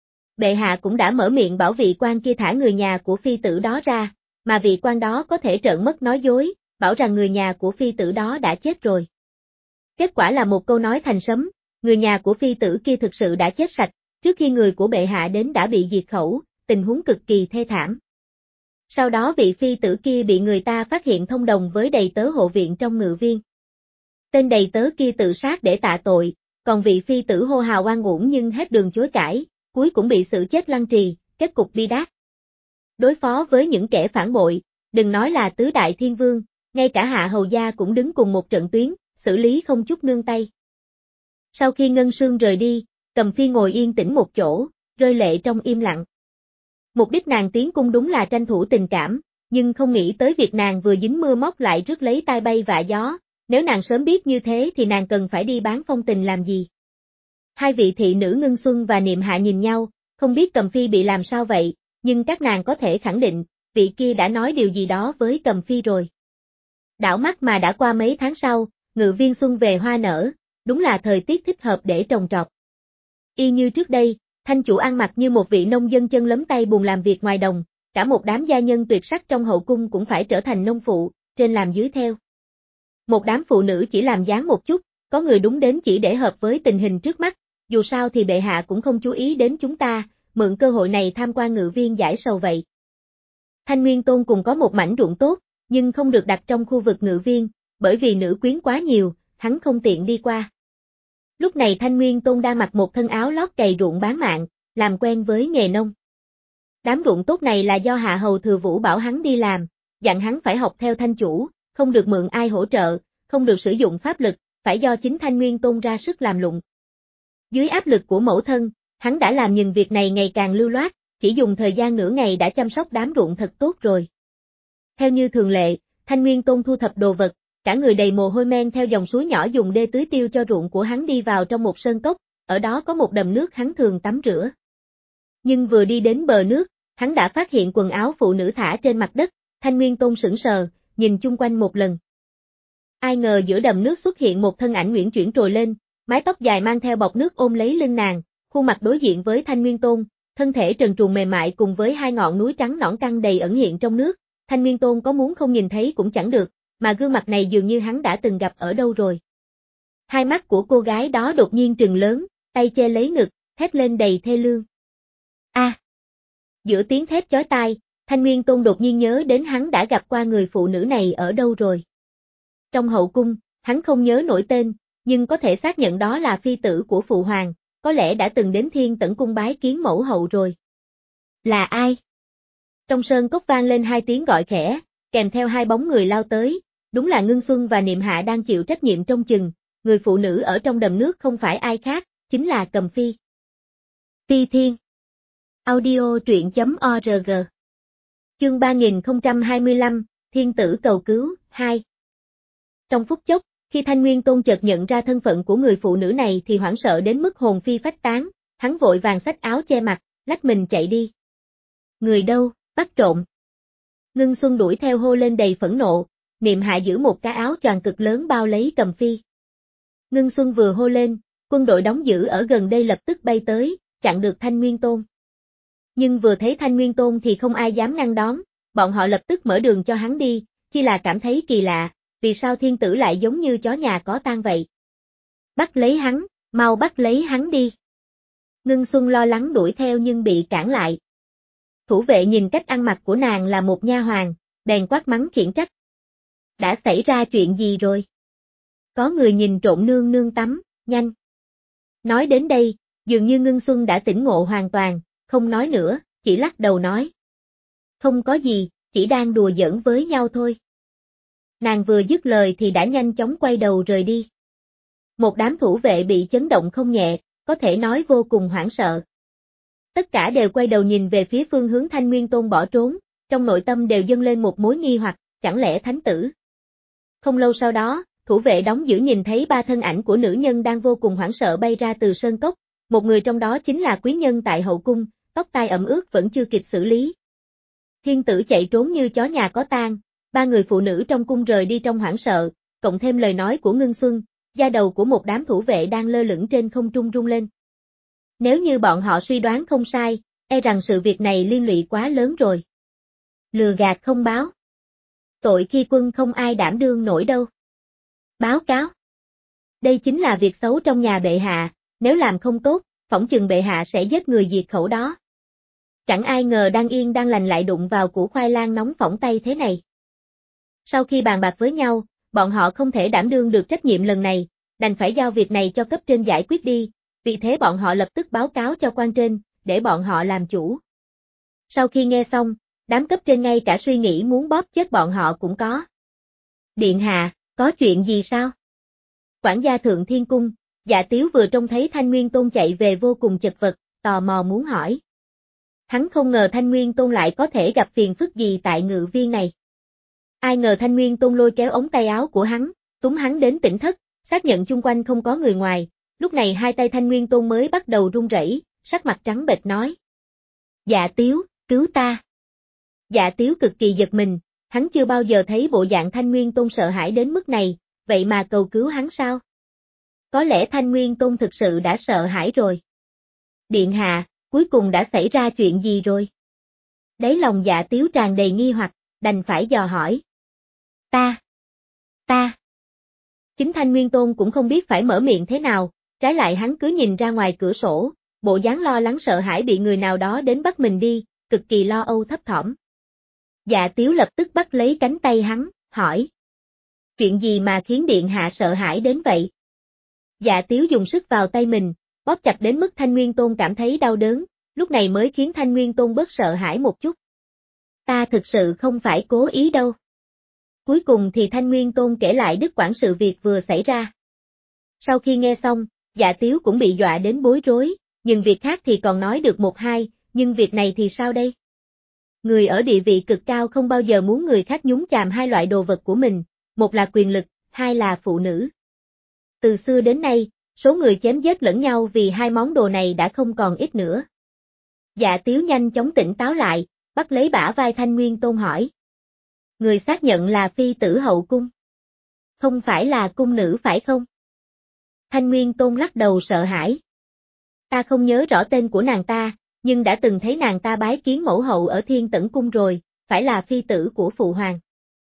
S1: Bệ hạ cũng đã mở miệng bảo vị quan kia thả người nhà của phi tử đó ra, mà vị quan đó có thể trợn mắt nói dối, bảo rằng người nhà của phi tử đó đã chết rồi. Kết quả là một câu nói thành sấm, người nhà của phi tử kia thực sự đã chết sạch, trước khi người của bệ hạ đến đã bị diệt khẩu, tình huống cực kỳ thê thảm. Sau đó vị phi tử kia bị người ta phát hiện thông đồng với đầy tớ hộ viện trong ngự viên. Tên đầy tớ kia tự sát để tạ tội, còn vị phi tử hô hào oan uổng nhưng hết đường chối cãi, cuối cũng bị xử chết lăng trì, kết cục bi đát. Đối phó với những kẻ phản bội, đừng nói là tứ đại thiên vương, ngay cả hạ hầu gia cũng đứng cùng một trận tuyến, xử lý không chút nương tay. Sau khi Ngân Sương rời đi, Cầm Phi ngồi yên tĩnh một chỗ, rơi lệ trong im lặng. Mục đích nàng tiến cung đúng là tranh thủ tình cảm, nhưng không nghĩ tới việc nàng vừa dính mưa móc lại rước lấy tai bay vạ gió, nếu nàng sớm biết như thế thì nàng cần phải đi bán phong tình làm gì. Hai vị thị nữ Ngân Xuân và Niệm Hạ nhìn nhau, không biết Cầm Phi bị làm sao vậy, nhưng các nàng có thể khẳng định, vị kia đã nói điều gì đó với Cầm Phi rồi. Đảo mắt mà đã qua mấy tháng sau, ngự viên xuân về hoa nở, đúng là thời tiết thích hợp để trồng trọt. Y như trước đây, Thanh chủ ăn mặc như một vị nông dân chân lấm tay bùn làm việc ngoài đồng, cả một đám gia nhân tuyệt sắc trong hậu cung cũng phải trở thành nông phụ, trên làm dưới theo. Một đám phụ nữ chỉ làm dáng một chút, có người đúng đến chỉ để hợp với tình hình trước mắt, dù sao thì bệ hạ cũng không chú ý đến chúng ta, mượn cơ hội này tham quan ngự viên giải sầu vậy. Thanh Nguyên Tôn cùng có một mảnh ruộng tốt, nhưng không được đặt trong khu vực ngự viên, bởi vì nữ quyến quá nhiều, hắn không tiện đi qua. Lúc này Thanh Nguyên Tôn đang mặc một thân áo lót cày ruộng bán mạng, làm quen với nghề nông. Đám ruộng tốt này là do Hạ Hầu Thừa Vũ bảo hắn đi làm, dặn hắn phải học theo Thanh chủ, không được mượn ai hỗ trợ, không được sử dụng pháp lực, phải do chính Thanh Nguyên Tôn ra sức làm lụng. Dưới áp lực của mẫu thân, hắn đã làm những việc này ngày càng lưu loát, chỉ dùng thời gian nửa ngày đã chăm sóc đám ruộng thật tốt rồi. Theo như thường lệ, Thanh Nguyên Tôn thu thập đồ vật, cả người đầy mồ hôi men theo dòng suối nhỏ dùng đê tưới tiêu cho ruộng của hắn đi vào trong một sơn cốc, ở đó có một đầm nước hắn thường tắm rửa. Nhưng vừa đi đến bờ nước, hắn đã phát hiện quần áo phụ nữ thả trên mặt đất, Thanh Nguyên Tôn sững sờ, nhìn chung quanh một lần. Ai ngờ giữa đầm nước xuất hiện một thân ảnh uyển chuyển trồi lên, mái tóc dài mang theo bọt nước ôm lấy lưng nàng, khuôn mặt đối diện với Thanh Nguyên Tôn, thân thể trần truồng mềm mại cùng với hai ngọn núi trắng nõn căng đầy ẩn hiện trong nước, Thanh Nguyên Tôn có muốn không nhìn thấy cũng chẳng được, mà gương mặt này dường như hắn đã từng gặp ở đâu rồi. Hai mắt của cô gái đó đột nhiên trừng lớn, tay che lấy ngực, thét lên đầy thê lương. A! À. Giữa tiếng thét chói tai, Thanh Nguyên Tôn đột nhiên nhớ đến hắn đã gặp qua người phụ nữ này ở đâu rồi. Trong hậu cung, hắn không nhớ nổi tên, nhưng có thể xác nhận đó là phi tử của phụ hoàng, có lẽ đã từng đến Thiên Tẩn cung bái kiến mẫu hậu rồi. Là ai? Trong sơn cốc vang lên hai tiếng gọi khẽ, kèm theo hai bóng người lao tới, đúng là Ngân Xuân và Niệm Hạ đang chịu trách nhiệm trông chừng, người phụ nữ ở trong đầm nước không phải ai khác, chính là Cầm Phi. Phi Thiên. Audio truyện chấm org. Chương ba nghìn không trăm hai mươi lăm, Thiên tử cầu cứu, hai. Trong phút chốc, khi Thanh Nguyên Tôn chợt nhận ra thân phận của người phụ nữ này thì hoảng sợ đến mức hồn phi phách tán, hắn vội vàng xách áo che mặt, lách mình chạy đi. Người đâu, bắt trộm. Ngân Xuân đuổi theo hô lên đầy phẫn nộ, Niệm Hạ giữ một cái áo choàng cực lớn bao lấy Cầm Phi. Ngân Xuân vừa hô lên, quân đội đóng giữ ở gần đây lập tức bay tới, chặn được Thanh Nguyên Tôn. Nhưng vừa thấy Thanh Nguyên Tôn thì không ai dám ngăn đón, bọn họ lập tức mở đường cho hắn đi, chỉ là cảm thấy kỳ lạ, vì sao thiên tử lại giống như chó nhà có tang vậy. Bắt lấy hắn, mau bắt lấy hắn đi. Ngân Xuân lo lắng đuổi theo nhưng bị cản lại. Thủ vệ nhìn cách ăn mặc của nàng là một nha hoàn, bèn quát mắng khiển trách. Đã xảy ra chuyện gì rồi? Có người nhìn trộm nương nương tắm, nhanh. Nói đến đây, dường như Ngân Xuân đã tỉnh ngộ hoàn toàn, không nói nữa, chỉ lắc đầu nói. Không có gì, chỉ đang đùa giỡn với nhau thôi. Nàng vừa dứt lời thì đã nhanh chóng quay đầu rời đi. Một đám thủ vệ bị chấn động không nhẹ, có thể nói vô cùng hoảng sợ. Tất cả đều quay đầu nhìn về phía phương hướng Thanh Nguyên Tôn bỏ trốn, trong nội tâm đều dâng lên một mối nghi hoặc, chẳng lẽ thánh tử. Không lâu sau đó, thủ vệ đóng giữ nhìn thấy ba thân ảnh của nữ nhân đang vô cùng hoảng sợ bay ra từ sơn cốc, một người trong đó chính là quý nhân tại hậu cung, tóc tai ẩm ướt vẫn chưa kịp xử lý. Thiên tử chạy trốn như chó nhà có tang, ba người phụ nữ trong cung rời đi trong hoảng sợ, cộng thêm lời nói của Ngưng Xuân, da đầu của một đám thủ vệ đang lơ lửng trên không trung rung lên. Nếu như bọn họ suy đoán không sai, e rằng sự việc này liên lụy quá lớn rồi. Lừa gạt không báo. Tội khi quân không ai đảm đương nổi đâu. Báo cáo. Đây chính là việc xấu trong nhà bệ hạ, nếu làm không tốt, phỏng chừng bệ hạ sẽ giết người diệt khẩu đó. Chẳng ai ngờ đang yên đang lành lại đụng vào củ khoai lang nóng phỏng tay thế này. Sau khi bàn bạc với nhau, bọn họ không thể đảm đương được trách nhiệm lần này, đành phải giao việc này cho cấp trên giải quyết đi, vì thế bọn họ lập tức báo cáo cho quan trên, để bọn họ làm chủ. Sau khi nghe xong, đám cấp trên ngay cả suy nghĩ muốn bóp chết bọn họ cũng có. Điện hạ, có chuyện gì sao? Quản gia Thượng Thiên Cung, Dạ Tiếu vừa trông thấy Thanh Nguyên Tôn chạy về vô cùng chật vật, tò mò muốn hỏi. Hắn không ngờ Thanh Nguyên Tôn lại có thể gặp phiền phức gì tại ngự viên này. Ai ngờ Thanh Nguyên Tôn lôi kéo ống tay áo của hắn, túm hắn đến tỉnh thất, xác nhận chung quanh không có người ngoài, lúc này hai tay Thanh Nguyên Tôn mới bắt đầu run rẩy, sắc mặt trắng bệch nói. Dạ Tiếu, cứu ta. Dạ Tiếu cực kỳ giật mình, hắn chưa bao giờ thấy bộ dạng Thanh Nguyên Tôn sợ hãi đến mức này, vậy mà cầu cứu hắn sao? Có lẽ Thanh Nguyên Tôn thực sự đã sợ hãi rồi. Điện hạ, cuối cùng đã xảy ra chuyện gì rồi? Đáy lòng Dạ Tiếu tràn đầy nghi hoặc, đành phải dò hỏi. Ta, ta. Chính Thanh Nguyên Tôn cũng không biết phải mở miệng thế nào, trái lại hắn cứ nhìn ra ngoài cửa sổ, bộ dáng lo lắng sợ hãi bị người nào đó đến bắt mình đi, cực kỳ lo âu thấp thỏm. Dạ Tiếu lập tức bắt lấy cánh tay hắn, hỏi. Chuyện gì mà khiến điện hạ sợ hãi đến vậy? Dạ Tiếu dùng sức vào tay mình, bóp chặt đến mức Thanh Nguyên Tôn cảm thấy đau đớn, lúc này mới khiến Thanh Nguyên Tôn bớt sợ hãi một chút. Ta thực sự không phải cố ý đâu. Cuối cùng thì Thanh Nguyên Tôn kể lại đứt quãng sự việc vừa xảy ra. Sau khi nghe xong, Dạ Tiếu cũng bị dọa đến bối rối, nhưng việc khác thì còn nói được một hai, nhưng việc này thì sao đây? Người ở địa vị cực cao không bao giờ muốn người khác nhúng chàm hai loại đồ vật của mình, một là quyền lực, hai là phụ nữ. Từ xưa đến nay, số người chém giết lẫn nhau vì hai món đồ này đã không còn ít nữa. Dạ Tiếu nhanh chóng tỉnh táo lại, bắt lấy bả vai Thanh Nguyên Tôn hỏi. Người xác nhận là phi tử hậu cung. Không phải là cung nữ phải không? Thanh Nguyên Tôn lắc đầu sợ hãi. Ta không nhớ rõ tên của nàng ta, nhưng đã từng thấy nàng ta bái kiến mẫu hậu ở Thiên Tẩn Cung rồi, phải là phi tử của phụ hoàng.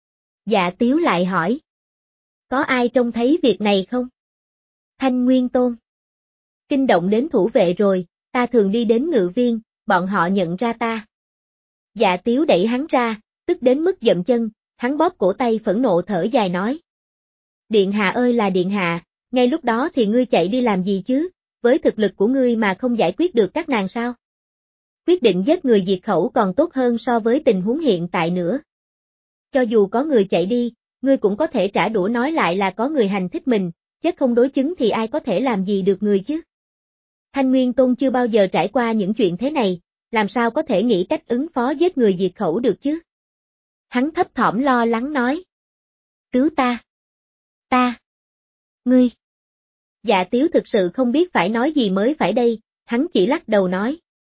S1: Dạ Tiếu lại hỏi. Có ai trông thấy việc này không? Thanh Nguyên Tôn. Kinh động đến thủ vệ rồi, ta thường đi đến ngự viên, bọn họ nhận ra ta. Dạ Tiếu đẩy hắn ra, tức đến mức dậm chân, hắn bóp cổ tay phẫn nộ thở dài nói. Điện hạ ơi là điện hạ, ngay lúc đó thì ngươi chạy đi làm gì chứ, với thực lực của ngươi mà không giải quyết được các nàng sao? Quyết định giết người diệt khẩu còn tốt hơn so với tình huống hiện tại nữa. Cho dù có người chạy đi, ngươi cũng có thể trả đũa nói lại là có người hành thích mình, chết không đối chứng thì ai có thể làm gì được người chứ? Thanh Nguyên Tôn chưa bao giờ trải qua những chuyện thế này, làm sao có thể nghĩ cách ứng phó giết người diệt khẩu được chứ? Hắn thấp thỏm lo lắng nói. Cứu ta! Ta! Ngươi! Dạ Tiếu thực sự không biết phải nói gì mới phải đây, hắn chỉ lắc đầu nói.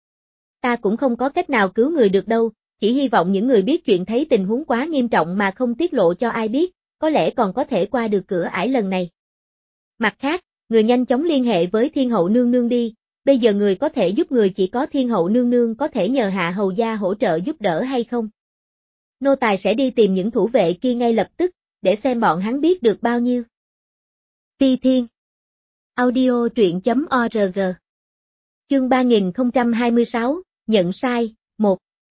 S1: Ta cũng không có cách nào cứu người được đâu, chỉ hy vọng những người biết chuyện thấy tình huống quá nghiêm trọng mà không tiết lộ cho ai biết, có lẽ còn có thể qua được cửa ải lần này. Mặt khác, người nhanh chóng liên hệ với Thiên Hậu Nương Nương đi, bây giờ người có thể giúp người chỉ có Thiên Hậu Nương Nương có thể nhờ Hạ Hầu Gia hỗ trợ giúp đỡ hay không? Nô tài sẽ đi tìm những thủ vệ kia ngay lập tức, để xem bọn hắn biết được bao nhiêu. Phi Thiên Audio truyện chấm org Chương ba nghìn không trăm hai mươi sáu, nhận sai, một.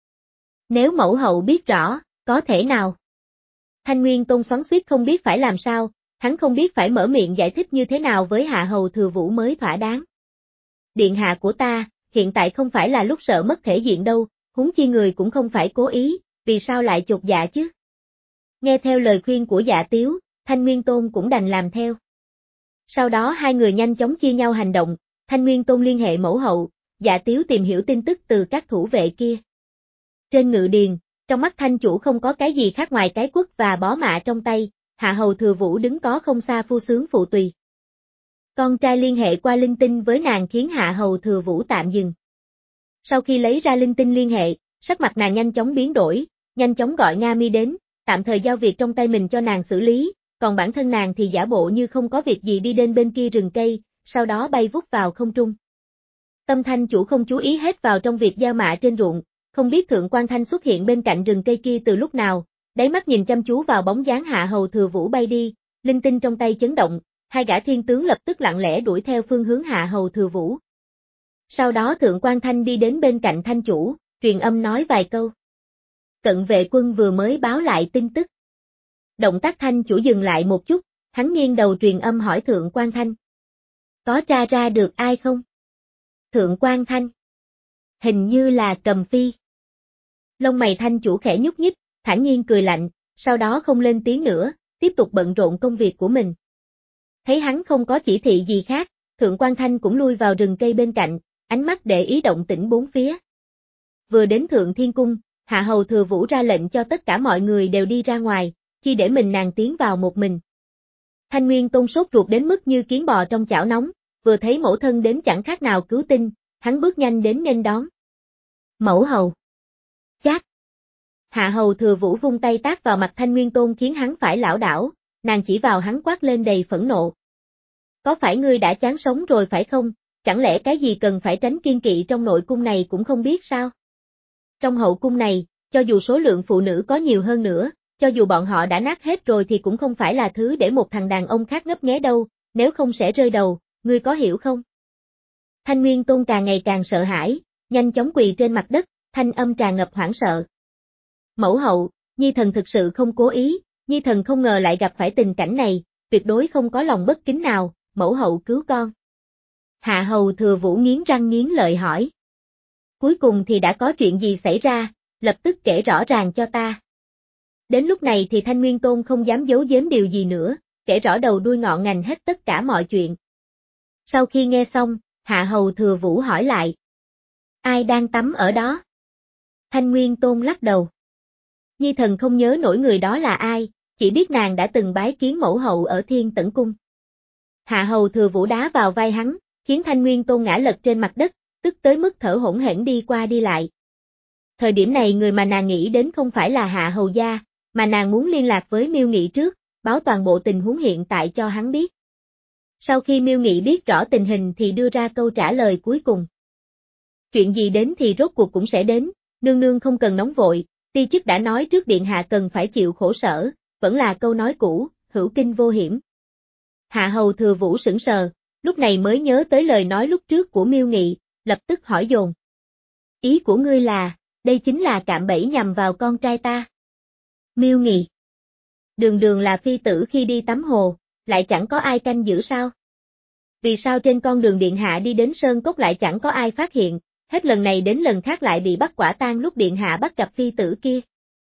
S1: Nếu mẫu hậu biết rõ, có thể nào? Thanh Nguyên Tôn xoắn xuýt không biết phải làm sao, hắn không biết phải mở miệng giải thích như thế nào với Hạ Hầu Thừa Vũ mới thỏa đáng. Điện hạ của ta, hiện tại không phải là lúc sợ mất thể diện đâu, huống chi người cũng không phải cố ý, vì sao lại chột dạ chứ? Nghe theo lời khuyên của Dạ Tiếu, Thanh Nguyên Tôn cũng đành làm theo. Sau đó hai người nhanh chóng chia nhau hành động, Thanh Nguyên Tôn liên hệ mẫu hậu, Dạ Tiếu tìm hiểu tin tức từ các thủ vệ kia. Trên ngự điền, trong mắt Thanh chủ không có cái gì khác ngoài cái quất và bó mạ trong tay, Hạ Hầu Thừa Vũ đứng có không xa phu sướng phụ tùy. Con trai liên hệ qua linh tinh với nàng khiến Hạ Hầu Thừa Vũ tạm dừng. Sau khi lấy ra linh tinh liên hệ, sắc mặt nàng nhanh chóng biến đổi, nhanh chóng gọi Nga Mi đến, tạm thời giao việc trong tay mình cho nàng xử lý, còn bản thân nàng thì giả bộ như không có việc gì đi đến bên kia rừng cây, sau đó bay vút vào không trung. Tâm Thanh chủ không chú ý hết vào trong việc gieo mạ trên ruộng, không biết Thượng Quan Thanh xuất hiện bên cạnh rừng cây kia từ lúc nào, đáy mắt nhìn chăm chú vào bóng dáng Hạ Hầu Thừa Vũ bay đi, linh tinh trong tay chấn động, hai gã thiên tướng lập tức lặng lẽ đuổi theo phương hướng Hạ Hầu Thừa Vũ. Sau đó Thượng Quan Thanh đi đến bên cạnh Thanh chủ, truyền âm nói vài câu. Cận vệ quân vừa mới báo lại tin tức. Động tác Thanh chủ dừng lại một chút, hắn nghiêng đầu truyền âm hỏi Thượng Quan Thanh. Có tra ra được ai không? Thượng Quan Thanh. Hình như là Cầm Phi. Lông mày Thanh chủ khẽ nhúc nhích, thản nhiên cười lạnh, sau đó không lên tiếng nữa, tiếp tục bận rộn công việc của mình. Thấy hắn không có chỉ thị gì khác, Thượng Quan Thanh cũng lui vào rừng cây bên cạnh, ánh mắt để ý động tĩnh bốn phía. Vừa đến Thượng Thiên Cung, Hạ Hầu Thừa Vũ ra lệnh cho tất cả mọi người đều đi ra ngoài, chỉ để mình nàng tiến vào một mình. Thanh Nguyên Tôn sốt ruột đến mức như kiến bò trong chảo nóng, vừa thấy mẫu thân đến chẳng khác nào cứu tinh, hắn bước nhanh đến nghênh đón. Mẫu hầu. Chát. Hạ Hầu Thừa Vũ vung tay tát vào mặt Thanh Nguyên Tôn khiến hắn phải lảo đảo, nàng chỉ vào hắn quát lên đầy phẫn nộ. Có phải ngươi đã chán sống rồi phải không, chẳng lẽ cái gì cần phải tránh kiêng kỵ trong nội cung này cũng không biết sao? Trong hậu cung này, cho dù số lượng phụ nữ có nhiều hơn nữa, cho dù bọn họ đã nát hết rồi thì cũng không phải là thứ để một thằng đàn ông khác ngấp nghé đâu, nếu không sẽ rơi đầu, ngươi có hiểu không? Thanh Nguyên Tôn càng ngày càng sợ hãi, nhanh chóng quỳ trên mặt đất, thanh âm tràn ngập hoảng sợ. Mẫu hậu, Nhi thần thực sự không cố ý, Nhi thần không ngờ lại gặp phải tình cảnh này, tuyệt đối không có lòng bất kính nào, mẫu hậu cứu con. Hạ Hầu Thừa Vũ nghiến răng nghiến lợi hỏi. Cuối cùng thì đã có chuyện gì xảy ra, lập tức kể rõ ràng cho ta. Đến lúc này thì Thanh Nguyên Tôn không dám giấu giếm điều gì nữa, kể rõ đầu đuôi ngọn ngành hết tất cả mọi chuyện. Sau khi nghe xong, Hạ Hầu Thừa Vũ hỏi lại. Ai đang tắm ở đó? Thanh Nguyên Tôn lắc đầu. Nhi thần không nhớ nổi người đó là ai, chỉ biết nàng đã từng bái kiến mẫu hậu ở Thiên Tẩn Cung. Hạ Hầu Thừa Vũ đá vào vai hắn, khiến Thanh Nguyên Tôn ngã lật trên mặt đất, tức tới mức thở hổn hển đi qua đi lại. Thời điểm này người mà nàng nghĩ đến không phải là Hạ Hầu gia, mà nàng muốn liên lạc với Miêu Nghị trước, báo toàn bộ tình huống hiện tại cho hắn biết. Sau khi Miêu Nghị biết rõ tình hình thì đưa ra câu trả lời cuối cùng. Chuyện gì đến thì rốt cuộc cũng sẽ đến, nương nương không cần nóng vội, ti chức đã nói trước điện hạ cần phải chịu khổ sở, vẫn là câu nói cũ, hữu kinh vô hiểm. Hạ Hầu Thừa Vũ sững sờ, lúc này mới nhớ tới lời nói lúc trước của Miêu Nghị, lập tức hỏi dồn. Ý của ngươi là, đây chính là cạm bẫy nhằm vào con trai ta. Miêu Nghị. Đường đường là phi tử khi đi tắm hồ, lại chẳng có ai canh giữ sao? Vì sao trên con đường điện hạ đi đến Sơn Cốc lại chẳng có ai phát hiện, hết lần này đến lần khác lại bị bắt quả tang lúc điện hạ bắt gặp phi tử kia?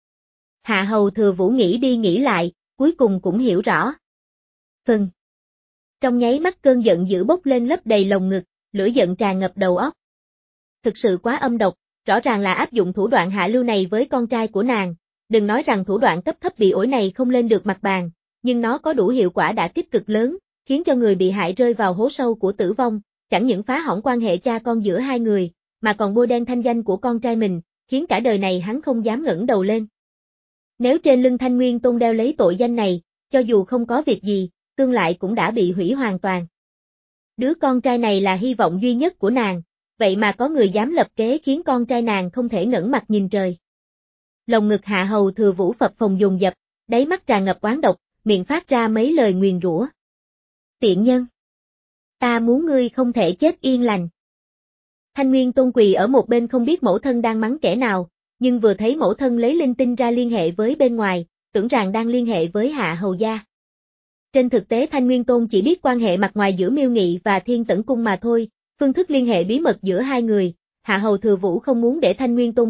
S1: Hạ Hầu Thừa Vũ nghĩ đi nghĩ lại, cuối cùng cũng hiểu rõ. Phừng. Trong nháy mắt cơn giận dữ bốc lên lấp đầy lồng ngực, lửa giận tràn ngập đầu óc. Thực sự quá âm độc, rõ ràng là áp dụng thủ đoạn hạ lưu này với con trai của nàng, đừng nói rằng thủ đoạn cấp thấp bị ổi này không lên được mặt bàn, nhưng nó có đủ hiệu quả đã kích cực lớn, khiến cho người bị hại rơi vào hố sâu của tử vong, chẳng những phá hỏng quan hệ cha con giữa hai người, mà còn bôi đen thanh danh của con trai mình, khiến cả đời này hắn không dám ngẩng đầu lên. Nếu trên lưng Thanh Nguyên Tôn đeo lấy tội danh này, cho dù không có việc gì, tương lai cũng đã bị hủy hoàn toàn. Đứa con trai này là hy vọng duy nhất của nàng, vậy mà có người dám lập kế khiến con trai nàng không thể ngẩng mặt nhìn trời. Lồng ngực Hạ Hầu Thừa Vũ phập phồng dồn dập, đáy mắt tràn ngập oán độc, miệng phát ra mấy lời nguyền rủa. Tiện nhân! Ta muốn ngươi không thể chết yên lành. Thanh Nguyên Tôn quỳ ở một bên không biết mẫu thân đang mắng kẻ nào, nhưng vừa thấy mẫu thân lấy linh tinh ra liên hệ với bên ngoài, tưởng rằng đang liên hệ với Hạ Hầu gia. Trên thực tế Thanh Nguyên Tôn chỉ biết quan hệ mặt ngoài giữa Miêu Nghị và Thiên Tẩn Cung mà thôi, phương thức liên hệ bí mật giữa hai người, Hạ Hầu Thừa Vũ không muốn để Thanh Nguyên Tôn biết,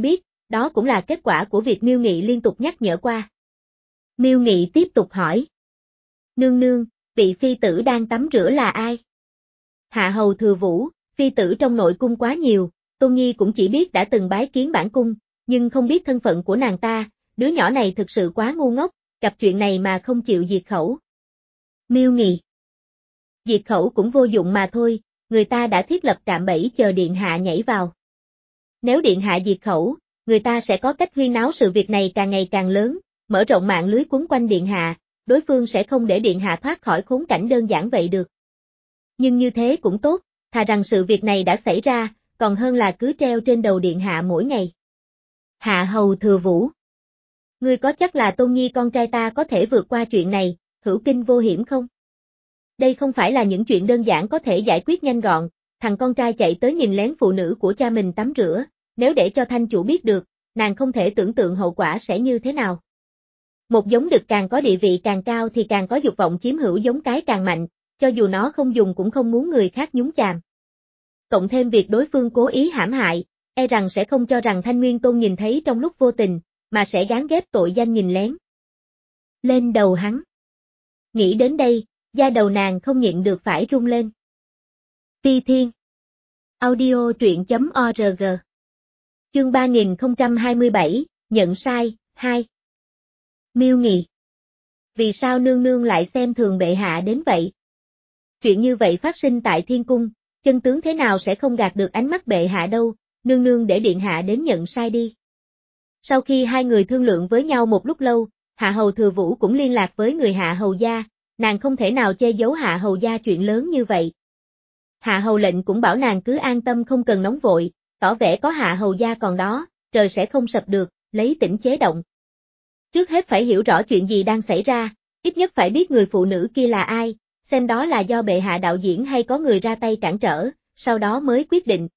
S1: đó cũng là kết quả của việc Miêu Nghị liên tục nhắc nhở qua. Miêu Nghị tiếp tục hỏi. Nương nương, vị phi tử đang tắm rửa là ai? Hạ hầu Thừa Vũ, phi tử trong nội cung quá nhiều, Tôn Nhi cũng chỉ biết đã từng bái kiến bản cung, nhưng không biết thân phận của nàng ta, đứa nhỏ này thực sự quá ngu ngốc, gặp chuyện này mà không chịu diệt khẩu. Miêu Nghị. Diệt khẩu cũng vô dụng mà thôi, người ta đã thiết lập trạm bẫy chờ điện hạ nhảy vào. Nếu điện hạ diệt khẩu, người ta sẽ có cách huyên náo sự việc này càng ngày càng lớn, mở rộng mạng lưới quấn quanh điện hạ, đối phương sẽ không để điện hạ thoát khỏi khốn cảnh đơn giản vậy được. Nhưng như thế cũng tốt, thà rằng sự việc này đã xảy ra, còn hơn là cứ treo trên đầu điện hạ mỗi ngày. Hạ hầu Thừa Vũ. Ngươi có chắc là Tôn Nhi con trai ta có thể vượt qua chuyện này, hữu kinh vô hiểm không? Đây không phải là những chuyện đơn giản có thể giải quyết nhanh gọn, thằng con trai chạy tới nhìn lén phụ nữ của cha mình tắm rửa, nếu để cho thanh chủ biết được, nàng không thể tưởng tượng hậu quả sẽ như thế nào. Một giống đực càng có địa vị càng cao thì càng có dục vọng chiếm hữu giống cái càng mạnh, cho dù nó không dùng cũng không muốn người khác nhúng chàm. Cộng thêm việc đối phương cố ý hãm hại, e rằng sẽ không cho rằng Thanh Nguyên Tôn nhìn thấy trong lúc vô tình, mà sẽ gán ghép tội danh nhìn lén lên đầu hắn. Nghĩ đến đây, da đầu nàng không nhịn được phải rung lên. Phi Thiên. Audio truyện chấm org. Chương ba nghìn không trăm hai mươi bảy, nhận sai, hai. Miêu Nghị. Vì sao nương nương lại xem thường bệ hạ đến vậy? Chuyện như vậy phát sinh tại Thiên Cung, chân tướng thế nào sẽ không gạt được ánh mắt bệ hạ đâu, nương nương để điện hạ đến nhận sai đi. Sau khi hai người thương lượng với nhau một lúc lâu, Hạ hầu Thừa Vũ cũng liên lạc với người Hạ hầu gia, nàng không thể nào che giấu Hạ hầu gia chuyện lớn như vậy. Hạ hầu lệnh cũng bảo nàng cứ an tâm không cần nóng vội, tỏ vẻ có Hạ hầu gia còn đó, trời sẽ không sập được, lấy tỉnh chế động. Trước hết phải hiểu rõ chuyện gì đang xảy ra, ít nhất phải biết người phụ nữ kia là ai, xem đó là do bệ hạ đạo diễn hay có người ra tay cản trở, sau đó mới quyết định.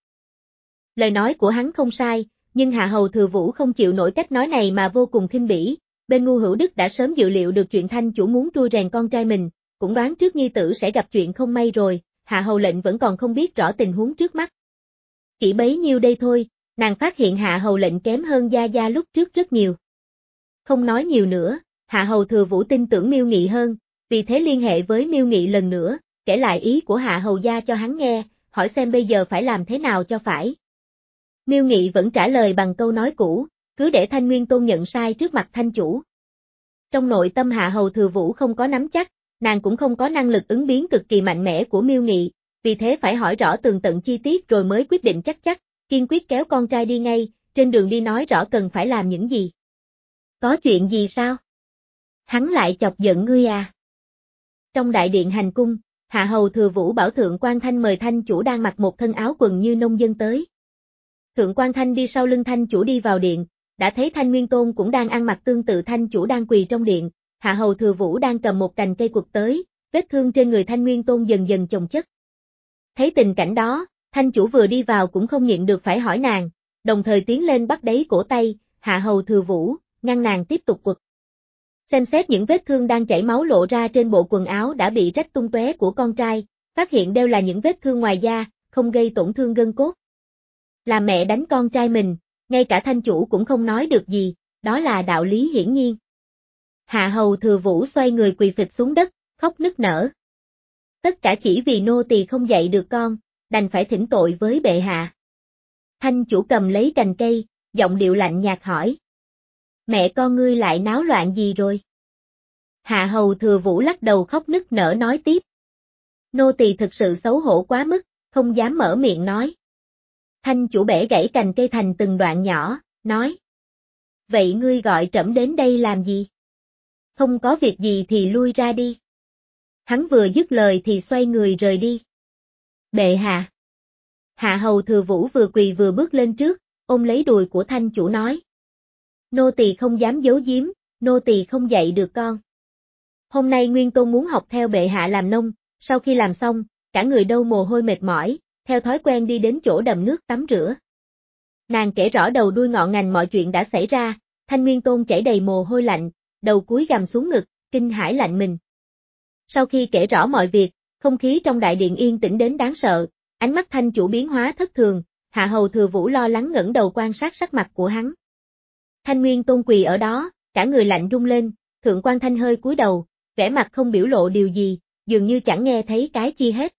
S1: Lời nói của hắn không sai, nhưng Hạ hầu Thừa Vũ không chịu nổi cách nói này mà vô cùng khinh bỉ. Bên Ngu Hữu Đức đã sớm dự liệu được chuyện thanh chủ muốn trui rèn con trai mình, cũng đoán trước nhi tử sẽ gặp chuyện không may rồi, Hạ hầu lệnh vẫn còn không biết rõ tình huống trước mắt. Chỉ bấy nhiêu đây thôi, nàng phát hiện Hạ hầu lệnh kém hơn Gia Gia lúc trước rất nhiều. Không nói nhiều nữa, Hạ hầu Thừa Vũ tin tưởng Miêu Nghị hơn, vì thế liên hệ với Miêu Nghị lần nữa, kể lại ý của Hạ hầu gia cho hắn nghe, hỏi xem bây giờ phải làm thế nào cho phải. Miêu Nghị vẫn trả lời bằng câu nói cũ, cứ để Thanh Nguyên Tôn nhận sai trước mặt thanh chủ. Trong nội tâm Hạ hầu Thừa Vũ không có nắm chắc, nàng cũng không có năng lực ứng biến cực kỳ mạnh mẽ của Miêu Nghị, vì thế phải hỏi rõ tường tận chi tiết rồi mới quyết định chắc chắc, kiên quyết kéo con trai đi ngay, trên đường đi nói rõ cần phải làm những gì. Có chuyện gì sao? Hắn lại chọc giận ngươi à? Trong đại điện hành cung, Hạ hầu Thừa Vũ bảo Thượng Quan Thanh mời thanh chủ đang mặc một thân áo quần như nông dân tới. Thượng Quan Thanh đi sau lưng thanh chủ đi vào điện, đã thấy Thanh Nguyên Tôn cũng đang ăn mặc tương tự thanh chủ đang quỳ trong điện, Hạ hầu Thừa Vũ đang cầm một cành cây quật tới, vết thương trên người Thanh Nguyên Tôn dần dần chồng chất. Thấy tình cảnh đó, thanh chủ vừa đi vào cũng không nhịn được phải hỏi nàng, đồng thời tiến lên bắt đáy cổ tay, Hạ hầu Thừa Vũ, ngăn nàng tiếp tục quật. Xem xét những vết thương đang chảy máu lộ ra trên bộ quần áo đã bị rách tung tóe của con trai, phát hiện đều là những vết thương ngoài da, không gây tổn thương gân cốt. Là mẹ đánh con trai mình, ngay cả thanh chủ cũng không nói được gì, đó là đạo lý hiển nhiên. Hạ hầu Thừa Vũ xoay người quỳ phịch xuống đất, khóc nức nở. Tất cả chỉ vì nô tỳ không dạy được con, đành phải thỉnh tội với bệ hạ. Thanh chủ cầm lấy cành cây, giọng điệu lạnh nhạt hỏi. Mẹ con ngươi lại náo loạn gì rồi? Hạ hầu Thừa Vũ lắc đầu khóc nức nở nói tiếp. Nô tỳ thực sự xấu hổ quá mức, không dám mở miệng nói. Thanh chủ bẻ gãy cành cây thành từng đoạn nhỏ, nói. Vậy ngươi gọi trẫm đến đây làm gì? Không có việc gì thì lui ra đi. Hắn vừa dứt lời thì xoay người rời đi. Bệ hạ. Hạ hầu Thừa Vũ vừa quỳ vừa bước lên trước, ôm lấy đùi của thanh chủ nói. Nô tỳ không dám giấu giếm, nô tỳ không dạy được con. Hôm nay Nguyên Tôn muốn học theo bệ hạ làm nông, sau khi làm xong, cả người đâu mồ hôi mệt mỏi, theo thói quen đi đến chỗ đầm nước tắm rửa. Nàng kể rõ đầu đuôi ngọn ngành mọi chuyện đã xảy ra, Thanh Nguyên Tôn chảy đầy mồ hôi lạnh, đầu cúi gằm xuống ngực, kinh hãi lạnh mình. Sau khi kể rõ mọi việc, không khí trong đại điện yên tĩnh đến đáng sợ, ánh mắt thanh chủ biến hóa thất thường, Hạ hầu Thừa Vũ lo lắng ngẩng đầu quan sát sắc mặt của hắn. Thanh Nguyên Tôn quỳ ở đó, cả người lạnh rung lên, Thượng quan Thanh hơi cúi đầu, vẻ mặt không biểu lộ điều gì, dường như chẳng nghe thấy cái chi hết.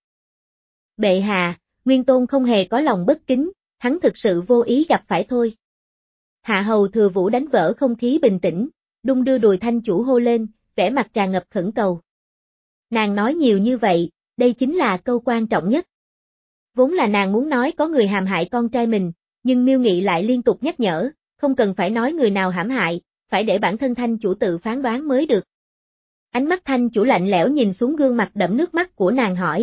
S1: Bệ hạ, Nguyên Tôn không hề có lòng bất kính, hắn thực sự vô ý gặp phải thôi. Hạ hầu Thừa Vũ đánh vỡ không khí bình tĩnh, đung đưa đùi Thanh chủ hô lên, vẻ mặt tràn ngập khẩn cầu. Nàng nói nhiều như vậy, đây chính là câu quan trọng nhất. Vốn là nàng muốn nói có người hãm hại con trai mình, nhưng Miêu Nghị lại liên tục nhắc nhở, không cần phải nói người nào hãm hại, phải để bản thân Thanh chủ tự phán đoán mới được. Ánh mắt Thanh chủ lạnh lẽo nhìn xuống gương mặt đẫm nước mắt của nàng hỏi.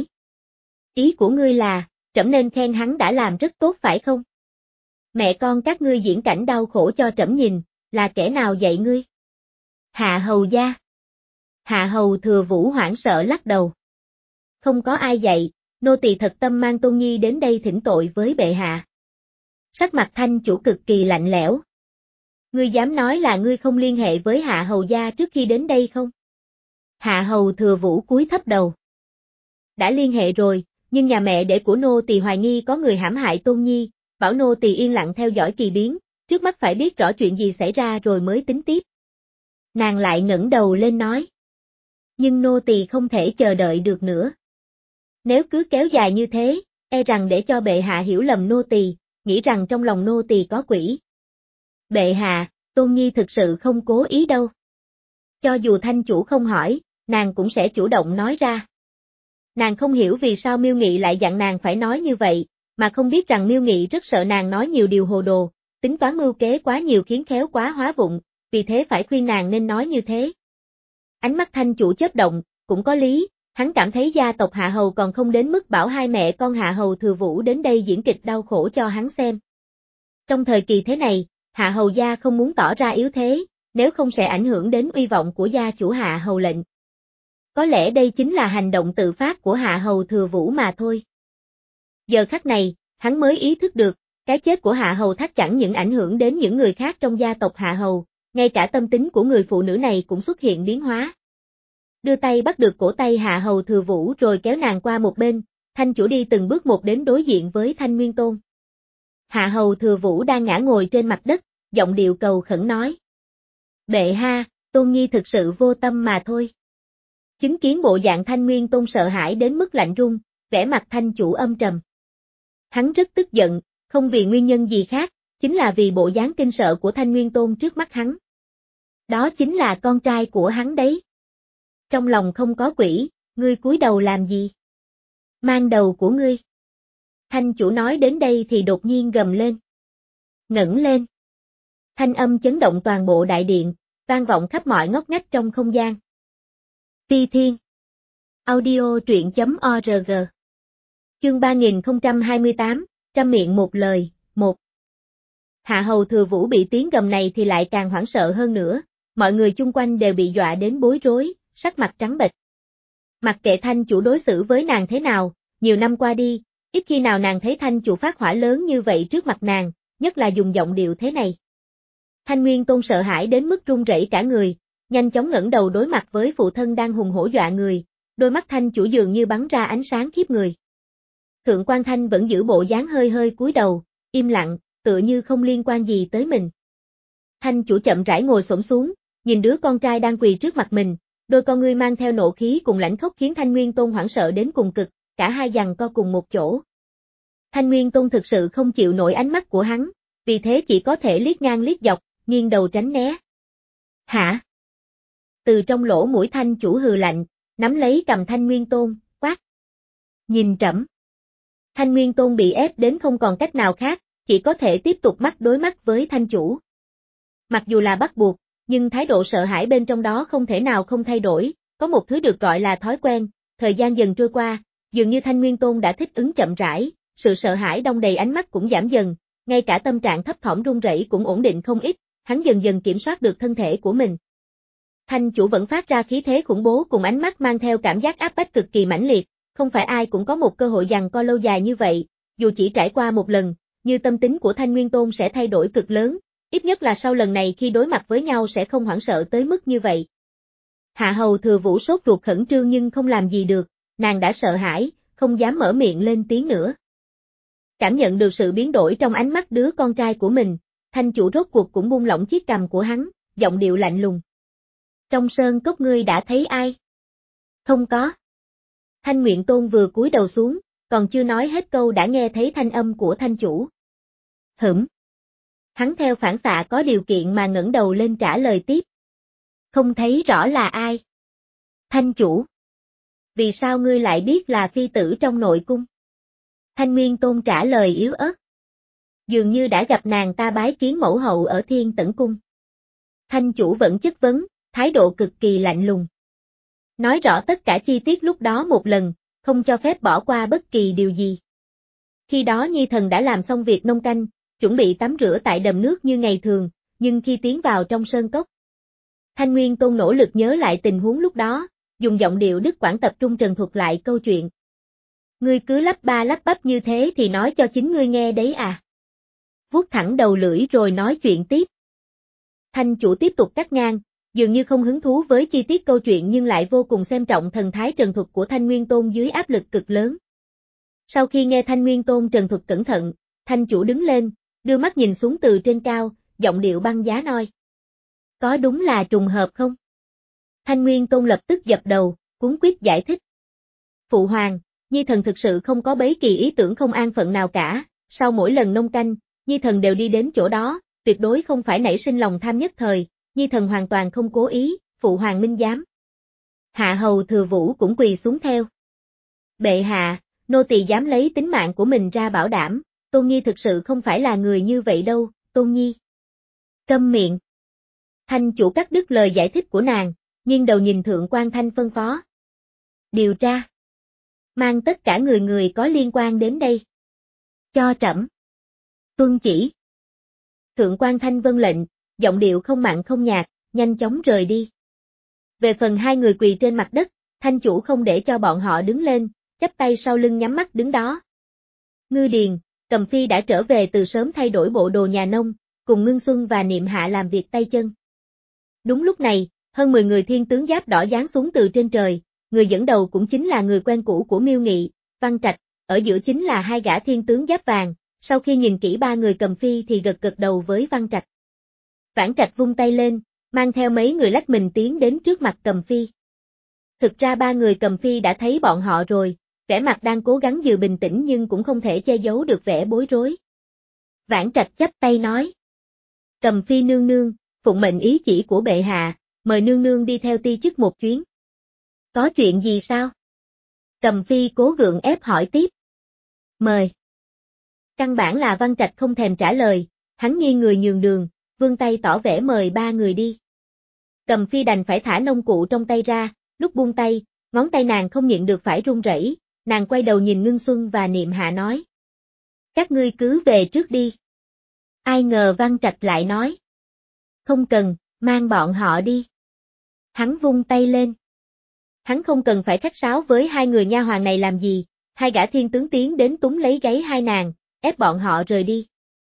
S1: Ý của ngươi là, trẫm nên khen hắn đã làm rất tốt phải không? Mẹ con các ngươi diễn cảnh đau khổ cho trẫm nhìn, là kẻ nào dạy ngươi? Hạ hầu gia. Hạ hầu Thừa Vũ hoảng sợ lắc đầu. Không có ai dạy, nô tỳ thật tâm mang Tôn Nhi đến đây thỉnh tội với bệ hạ. Sắc mặt Thanh chủ cực kỳ lạnh lẽo. Ngươi dám nói là ngươi không liên hệ với Hạ hầu gia trước khi đến đây không? Hạ hầu Thừa Vũ cúi thấp đầu. Đã liên hệ rồi, nhưng nhà mẹ đẻ của nô tỳ hoài nghi có người hãm hại Tôn Nhi, bảo nô tỳ yên lặng theo dõi kỳ biến, trước mắt phải biết rõ chuyện gì xảy ra rồi mới tính tiếp. Nàng lại ngẩng đầu lên nói. Nhưng nô tỳ không thể chờ đợi được nữa. Nếu cứ kéo dài như thế, e rằng để cho bệ hạ hiểu lầm nô tỳ, nghĩ rằng trong lòng nô tỳ có quỷ. Bệ hạ, Tôn Nhi thực sự không cố ý đâu. Cho dù Thanh chủ không hỏi, nàng cũng sẽ chủ động nói ra. Nàng không hiểu vì sao Miêu Nghị lại dặn nàng phải nói như vậy, mà không biết rằng Miêu Nghị rất sợ nàng nói nhiều điều hồ đồ, tính toán mưu kế quá nhiều khiến khéo quá hóa vụng, vì thế phải khuyên nàng nên nói như thế. Ánh mắt Thanh chủ chớp động, cũng có lý, hắn cảm thấy gia tộc Hạ hầu còn không đến mức bảo hai mẹ con Hạ hầu Thừa Vũ đến đây diễn kịch đau khổ cho hắn xem. Trong thời kỳ thế này, Hạ hầu gia không muốn tỏ ra yếu thế, nếu không sẽ ảnh hưởng đến uy vọng của gia chủ Hạ hầu lệnh. Có lẽ đây chính là hành động tự phát của Hạ hầu Thừa Vũ mà thôi. Giờ khắc này, hắn mới ý thức được, cái chết của Hạ hầu Thác chẳng những ảnh hưởng đến những người khác trong gia tộc Hạ hầu, ngay cả tâm tính của người phụ nữ này cũng xuất hiện biến hóa. Đưa tay bắt được cổ tay Hạ hầu Thừa Vũ rồi kéo nàng qua một bên, Thanh chủ đi từng bước một đến đối diện với Thanh Nguyên Tôn. Hạ hầu Thừa Vũ đang ngã ngồi trên mặt đất, giọng điệu cầu khẩn nói. Bệ hạ, Tôn Nhi thực sự vô tâm mà thôi. Chứng kiến bộ dạng Thanh Nguyên Tôn sợ hãi đến mức lạnh run, vẻ mặt Thanh chủ âm trầm. Hắn rất tức giận, không vì nguyên nhân gì khác, chính là vì bộ dáng kinh sợ của Thanh Nguyên Tôn trước mắt hắn. Đó chính là con trai của hắn đấy. Trong lòng không có quỷ, ngươi cúi đầu làm gì? Mang đầu của ngươi. Thanh chủ nói đến đây thì đột nhiên gầm lên. Ngẩng lên. Thanh âm chấn động toàn bộ đại điện, vang vọng khắp mọi ngóc ngách trong không gian. Phi Thiên. Audio truyện chấm org. Chương ba nghìn không trăm hai mươi tám, trăm miệng một lời, một. Hạ hầu Thừa Vũ bị tiếng gầm này thì lại càng hoảng sợ hơn nữa, mọi người chung quanh đều bị dọa đến bối rối, sắc mặt trắng bệch. Mặc kệ Thanh chủ đối xử với nàng thế nào, nhiều năm qua đi, ít khi nào nàng thấy Thanh chủ phát hỏa lớn như vậy trước mặt nàng, nhất là dùng giọng điệu thế này. Thanh Nguyên Tôn sợ hãi đến mức run rẩy cả người, nhanh chóng ngẩng đầu đối mặt với phụ thân đang hùng hổ dọa người, đôi mắt Thanh chủ dường như bắn ra ánh sáng khiếp người. Thượng quan Thanh vẫn giữ bộ dáng hơi hơi cúi đầu, im lặng, tựa như không liên quan gì tới mình. Thanh chủ chậm rãi ngồi xổm xuống, nhìn đứa con trai đang quỳ trước mặt mình, đôi con ngươi mang theo nộ khí cùng lãnh khốc khiến Thanh Nguyên Tôn hoảng sợ đến cùng cực, cả hai giằng co cùng một chỗ. Thanh Nguyên Tôn thực sự không chịu nổi ánh mắt của hắn, vì thế chỉ có thể liếc ngang liếc dọc, nghiêng đầu tránh né. Hả? Từ trong lỗ mũi Thanh chủ hừ lạnh, nắm lấy cầm Thanh Nguyên Tôn, quát. Nhìn trẫm. Thanh Nguyên Tôn bị ép đến không còn cách nào khác, chỉ có thể tiếp tục mắt đối mắt với Thanh chủ. Mặc dù là bắt buộc, nhưng thái độ sợ hãi bên trong đó không thể nào không thay đổi, có một thứ được gọi là thói quen, thời gian dần trôi qua, dường như Thanh Nguyên Tôn đã thích ứng chậm rãi, sự sợ hãi đong đầy ánh mắt cũng giảm dần, ngay cả tâm trạng thấp thỏm run rẩy cũng ổn định không ít, hắn dần dần kiểm soát được thân thể của mình. Thanh chủ vẫn phát ra khí thế khủng bố cùng ánh mắt mang theo cảm giác áp bách cực kỳ mãnh liệt, không phải ai cũng có một cơ hội giằng co lâu dài như vậy, dù chỉ trải qua một lần, như tâm tính của Thanh Nguyên Tôn sẽ thay đổi cực lớn, ít nhất là sau lần này khi đối mặt với nhau sẽ không hoảng sợ tới mức như vậy. Hạ hầu Thừa Vũ sốt ruột khẩn trương nhưng không làm gì được, nàng đã sợ hãi, không dám mở miệng lên tiếng nữa. Cảm nhận được sự biến đổi trong ánh mắt đứa con trai của mình, Thanh chủ rốt cuộc cũng buông lỏng chiếc cằm của hắn, giọng điệu lạnh lùng. Trong sơn cốc ngươi đã thấy ai? Không có. Thanh Nguyện Tôn vừa cúi đầu xuống, còn chưa nói hết câu đã nghe thấy thanh âm của thanh chủ. Hửm. Hắn theo phản xạ có điều kiện mà ngẩng đầu lên trả lời tiếp. Không thấy rõ là ai. Thanh chủ. Vì sao ngươi lại biết là phi tử trong nội cung? Thanh Nguyên Tôn trả lời yếu ớt. Dường như đã gặp nàng ta bái kiến mẫu hậu ở Thiên Tẩn Cung. Thanh chủ vẫn chất vấn, thái độ cực kỳ lạnh lùng. Nói rõ tất cả chi tiết lúc đó một lần, không cho phép bỏ qua bất kỳ điều gì. Khi đó Nhi Thần đã làm xong việc nông canh, chuẩn bị tắm rửa tại đầm nước như ngày thường, nhưng khi tiến vào trong sơn cốc. Thanh Nguyên Tôn nỗ lực nhớ lại tình huống lúc đó, dùng giọng điệu đứt quãng tập trung trần thuật lại câu chuyện. Ngươi cứ lắp ba lắp bắp như thế thì nói cho chính ngươi nghe đấy à. Vuốt thẳng đầu lưỡi rồi nói chuyện tiếp. Thanh chủ tiếp tục cắt ngang, dường như không hứng thú với chi tiết câu chuyện nhưng lại vô cùng xem trọng thần thái trần thuật của Thanh Nguyên Tôn dưới áp lực cực lớn. Sau khi nghe Thanh Nguyên Tôn trần thuật cẩn thận, thanh chủ đứng lên, đưa mắt nhìn xuống từ trên cao, giọng điệu băng giá nói. Có đúng là trùng hợp không? Thanh Nguyên Tôn lập tức dập đầu, cuống quýt giải thích. Phụ hoàng, Nhi Thần thực sự không có bấy kỳ ý tưởng không an phận nào cả, sau mỗi lần nông canh, Nhi Thần đều đi đến chỗ đó, tuyệt đối không phải nảy sinh lòng tham nhất thời, Nhi Thần hoàn toàn không cố ý, phụ hoàng minh giám. Hạ hầu Thừa Vũ cũng quỳ xuống theo. Bệ hạ, nô tỳ dám lấy tính mạng của mình ra bảo đảm, Tôn Nhi thực sự không phải là người như vậy đâu, Tôn Nhi. Câm miệng. Thanh chủ cắt đứt lời giải thích của nàng, nghiêng đầu nhìn Thượng Quan Thanh phân phó. Điều tra. Mang tất cả người người có liên quan đến đây. Cho trẫm. Tuân chỉ. Thượng Quan Thanh vâng lệnh, giọng điệu không mặn không nhạt, nhanh chóng rời đi. Về phần hai người quỳ trên mặt đất, thanh chủ không để cho bọn họ đứng lên, chắp tay sau lưng nhắm mắt đứng đó. Ngư Điền, Cầm Phi đã trở về từ sớm thay đổi bộ đồ nhà nông, cùng Ngưng Xuân và Niệm Hạ làm việc tay chân. Đúng lúc này, hơn mười người thiên tướng giáp đỏ giáng xuống từ trên trời, người dẫn đầu cũng chính là người quen cũ của Miêu Nghị, Văn Trạch, ở giữa chính là hai gã thiên tướng giáp vàng, sau khi nhìn kỹ ba người Cầm Phi thì gật gật đầu với Văn Trạch. Vãn Trạch vung tay lên, mang theo mấy người lách mình tiến đến trước mặt Cầm Phi. Thực ra ba người Cầm Phi đã thấy bọn họ rồi, vẻ mặt đang cố gắng giữ bình tĩnh nhưng cũng không thể che giấu được vẻ bối rối. Vãn Trạch chắp tay nói. Cầm Phi nương nương, phụng mệnh ý chỉ của bệ hạ, mời nương nương đi theo ti chức một chuyến. Có chuyện gì sao? Cầm Phi cố gượng ép hỏi tiếp. Mời. Căn bản là Văn Trạch không thèm trả lời, hắn nghiêng người nhường đường, vươn tay tỏ vẻ mời ba người đi. Cầm Phi đành phải thả nông cụ trong tay ra, lúc buông tay, ngón tay nàng không nhịn được phải run rẩy, nàng quay đầu nhìn Ngưng Xuân và Niệm Hạ nói. Các ngươi cứ về trước đi. Ai ngờ Văn Trạch lại nói. Không cần, mang bọn họ đi. Hắn vung tay lên. Hắn không cần phải khách sáo với hai người nha hoàn này làm gì, hai gã thiên tướng tiến đến túm lấy gáy hai nàng, ép bọn họ rời đi.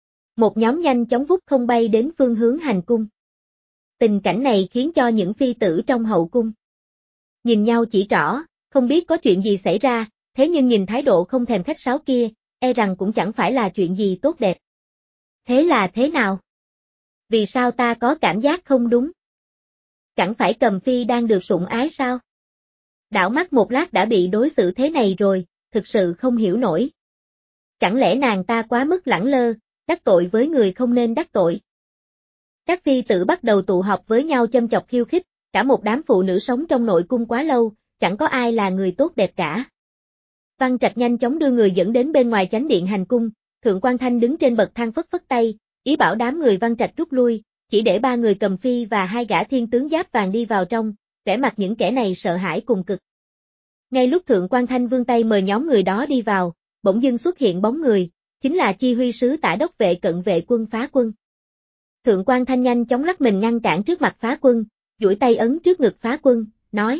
S1: Một nhóm nhanh chóng vút không bay đến phương hướng hành cung. Tình cảnh này khiến cho những phi tử trong hậu cung nhìn nhau chỉ trỏ, không biết có chuyện gì xảy ra, thế nhưng nhìn thái độ không thèm khách sáo kia, e rằng cũng chẳng phải là chuyện gì tốt đẹp. Thế là thế nào? Vì sao ta có cảm giác không đúng? Chẳng phải Cầm Phi đang được sủng ái sao? Đảo mắt một lát đã bị đối xử thế này rồi, thực sự không hiểu nổi. Chẳng lẽ nàng ta quá mức lẳng lơ, đắc tội với người không nên đắc tội? Các phi tử bắt đầu tụ họp với nhau châm chọc khiêu khích, cả một đám phụ nữ sống trong nội cung quá lâu, chẳng có ai là người tốt đẹp cả. Văn Trạch nhanh chóng đưa người dẫn đến bên ngoài chánh điện hành cung, Thượng Quan Thanh đứng trên bậc thang phất phất tay, ý bảo đám người Văn Trạch rút lui, chỉ để ba người Cầm Phi và hai gã thiên tướng giáp vàng đi vào trong, vẻ mặt những kẻ này sợ hãi cùng cực. Ngay lúc Thượng Quan Thanh vươn tay mời nhóm người đó đi vào, bỗng dưng xuất hiện bóng người, chính là chi huy sứ Tả Đốc vệ cận vệ quân Phá Quân. Thượng Quan Thanh nhanh chóng lắc mình ngăn cản trước mặt Phá Quân, duỗi tay ấn trước ngực Phá Quân, nói.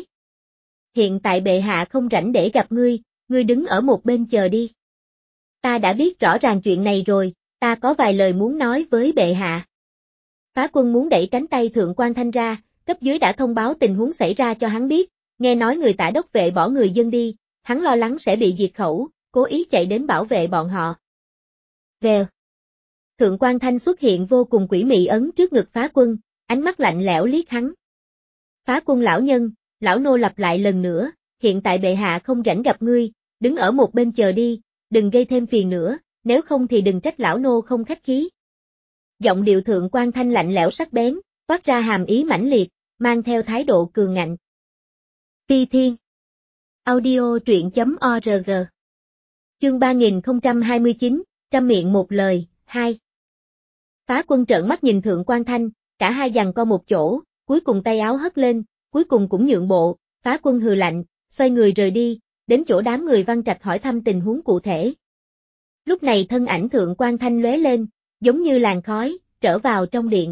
S1: Hiện tại bệ hạ không rảnh để gặp ngươi, ngươi đứng ở một bên chờ đi. Ta đã biết rõ ràng chuyện này rồi, ta có vài lời muốn nói với bệ hạ. Phá Quân muốn đẩy cánh tay Thượng Quan Thanh ra, cấp dưới đã thông báo tình huống xảy ra cho hắn biết, nghe nói người Tả Đốc vệ bỏ người dân đi, hắn lo lắng sẽ bị diệt khẩu, cố ý chạy đến bảo vệ bọn họ. Vèo. Thượng quan Thanh xuất hiện vô cùng quỷ mị ấn trước ngực Phá Quân, ánh mắt lạnh lẽo liếc hắn. Phá Quân lão nhân, lão nô lặp lại lần nữa, hiện tại bệ hạ không rảnh gặp ngươi, đứng ở một bên chờ đi, đừng gây thêm phiền nữa, nếu không thì đừng trách lão nô không khách khí. Giọng điệu Thượng quan Thanh lạnh lẽo sắc bén, toát ra hàm ý mãnh liệt, mang theo thái độ cường ngạnh. Phi Thiên Audio truyện chấm org Chương ba nghìn không trăm hai mươi chín, trăm miệng một lời, hai. Phá Quân trợn mắt nhìn Thượng quan Thanh, cả hai giằng co một chỗ, cuối cùng tay áo hất lên, cuối cùng cũng nhượng bộ, Phá Quân hừ lạnh, xoay người rời đi, đến chỗ đám người Văn Trạch hỏi thăm tình huống cụ thể. Lúc này thân ảnh Thượng quan Thanh lóe lên, giống như làn khói, trở vào trong điện.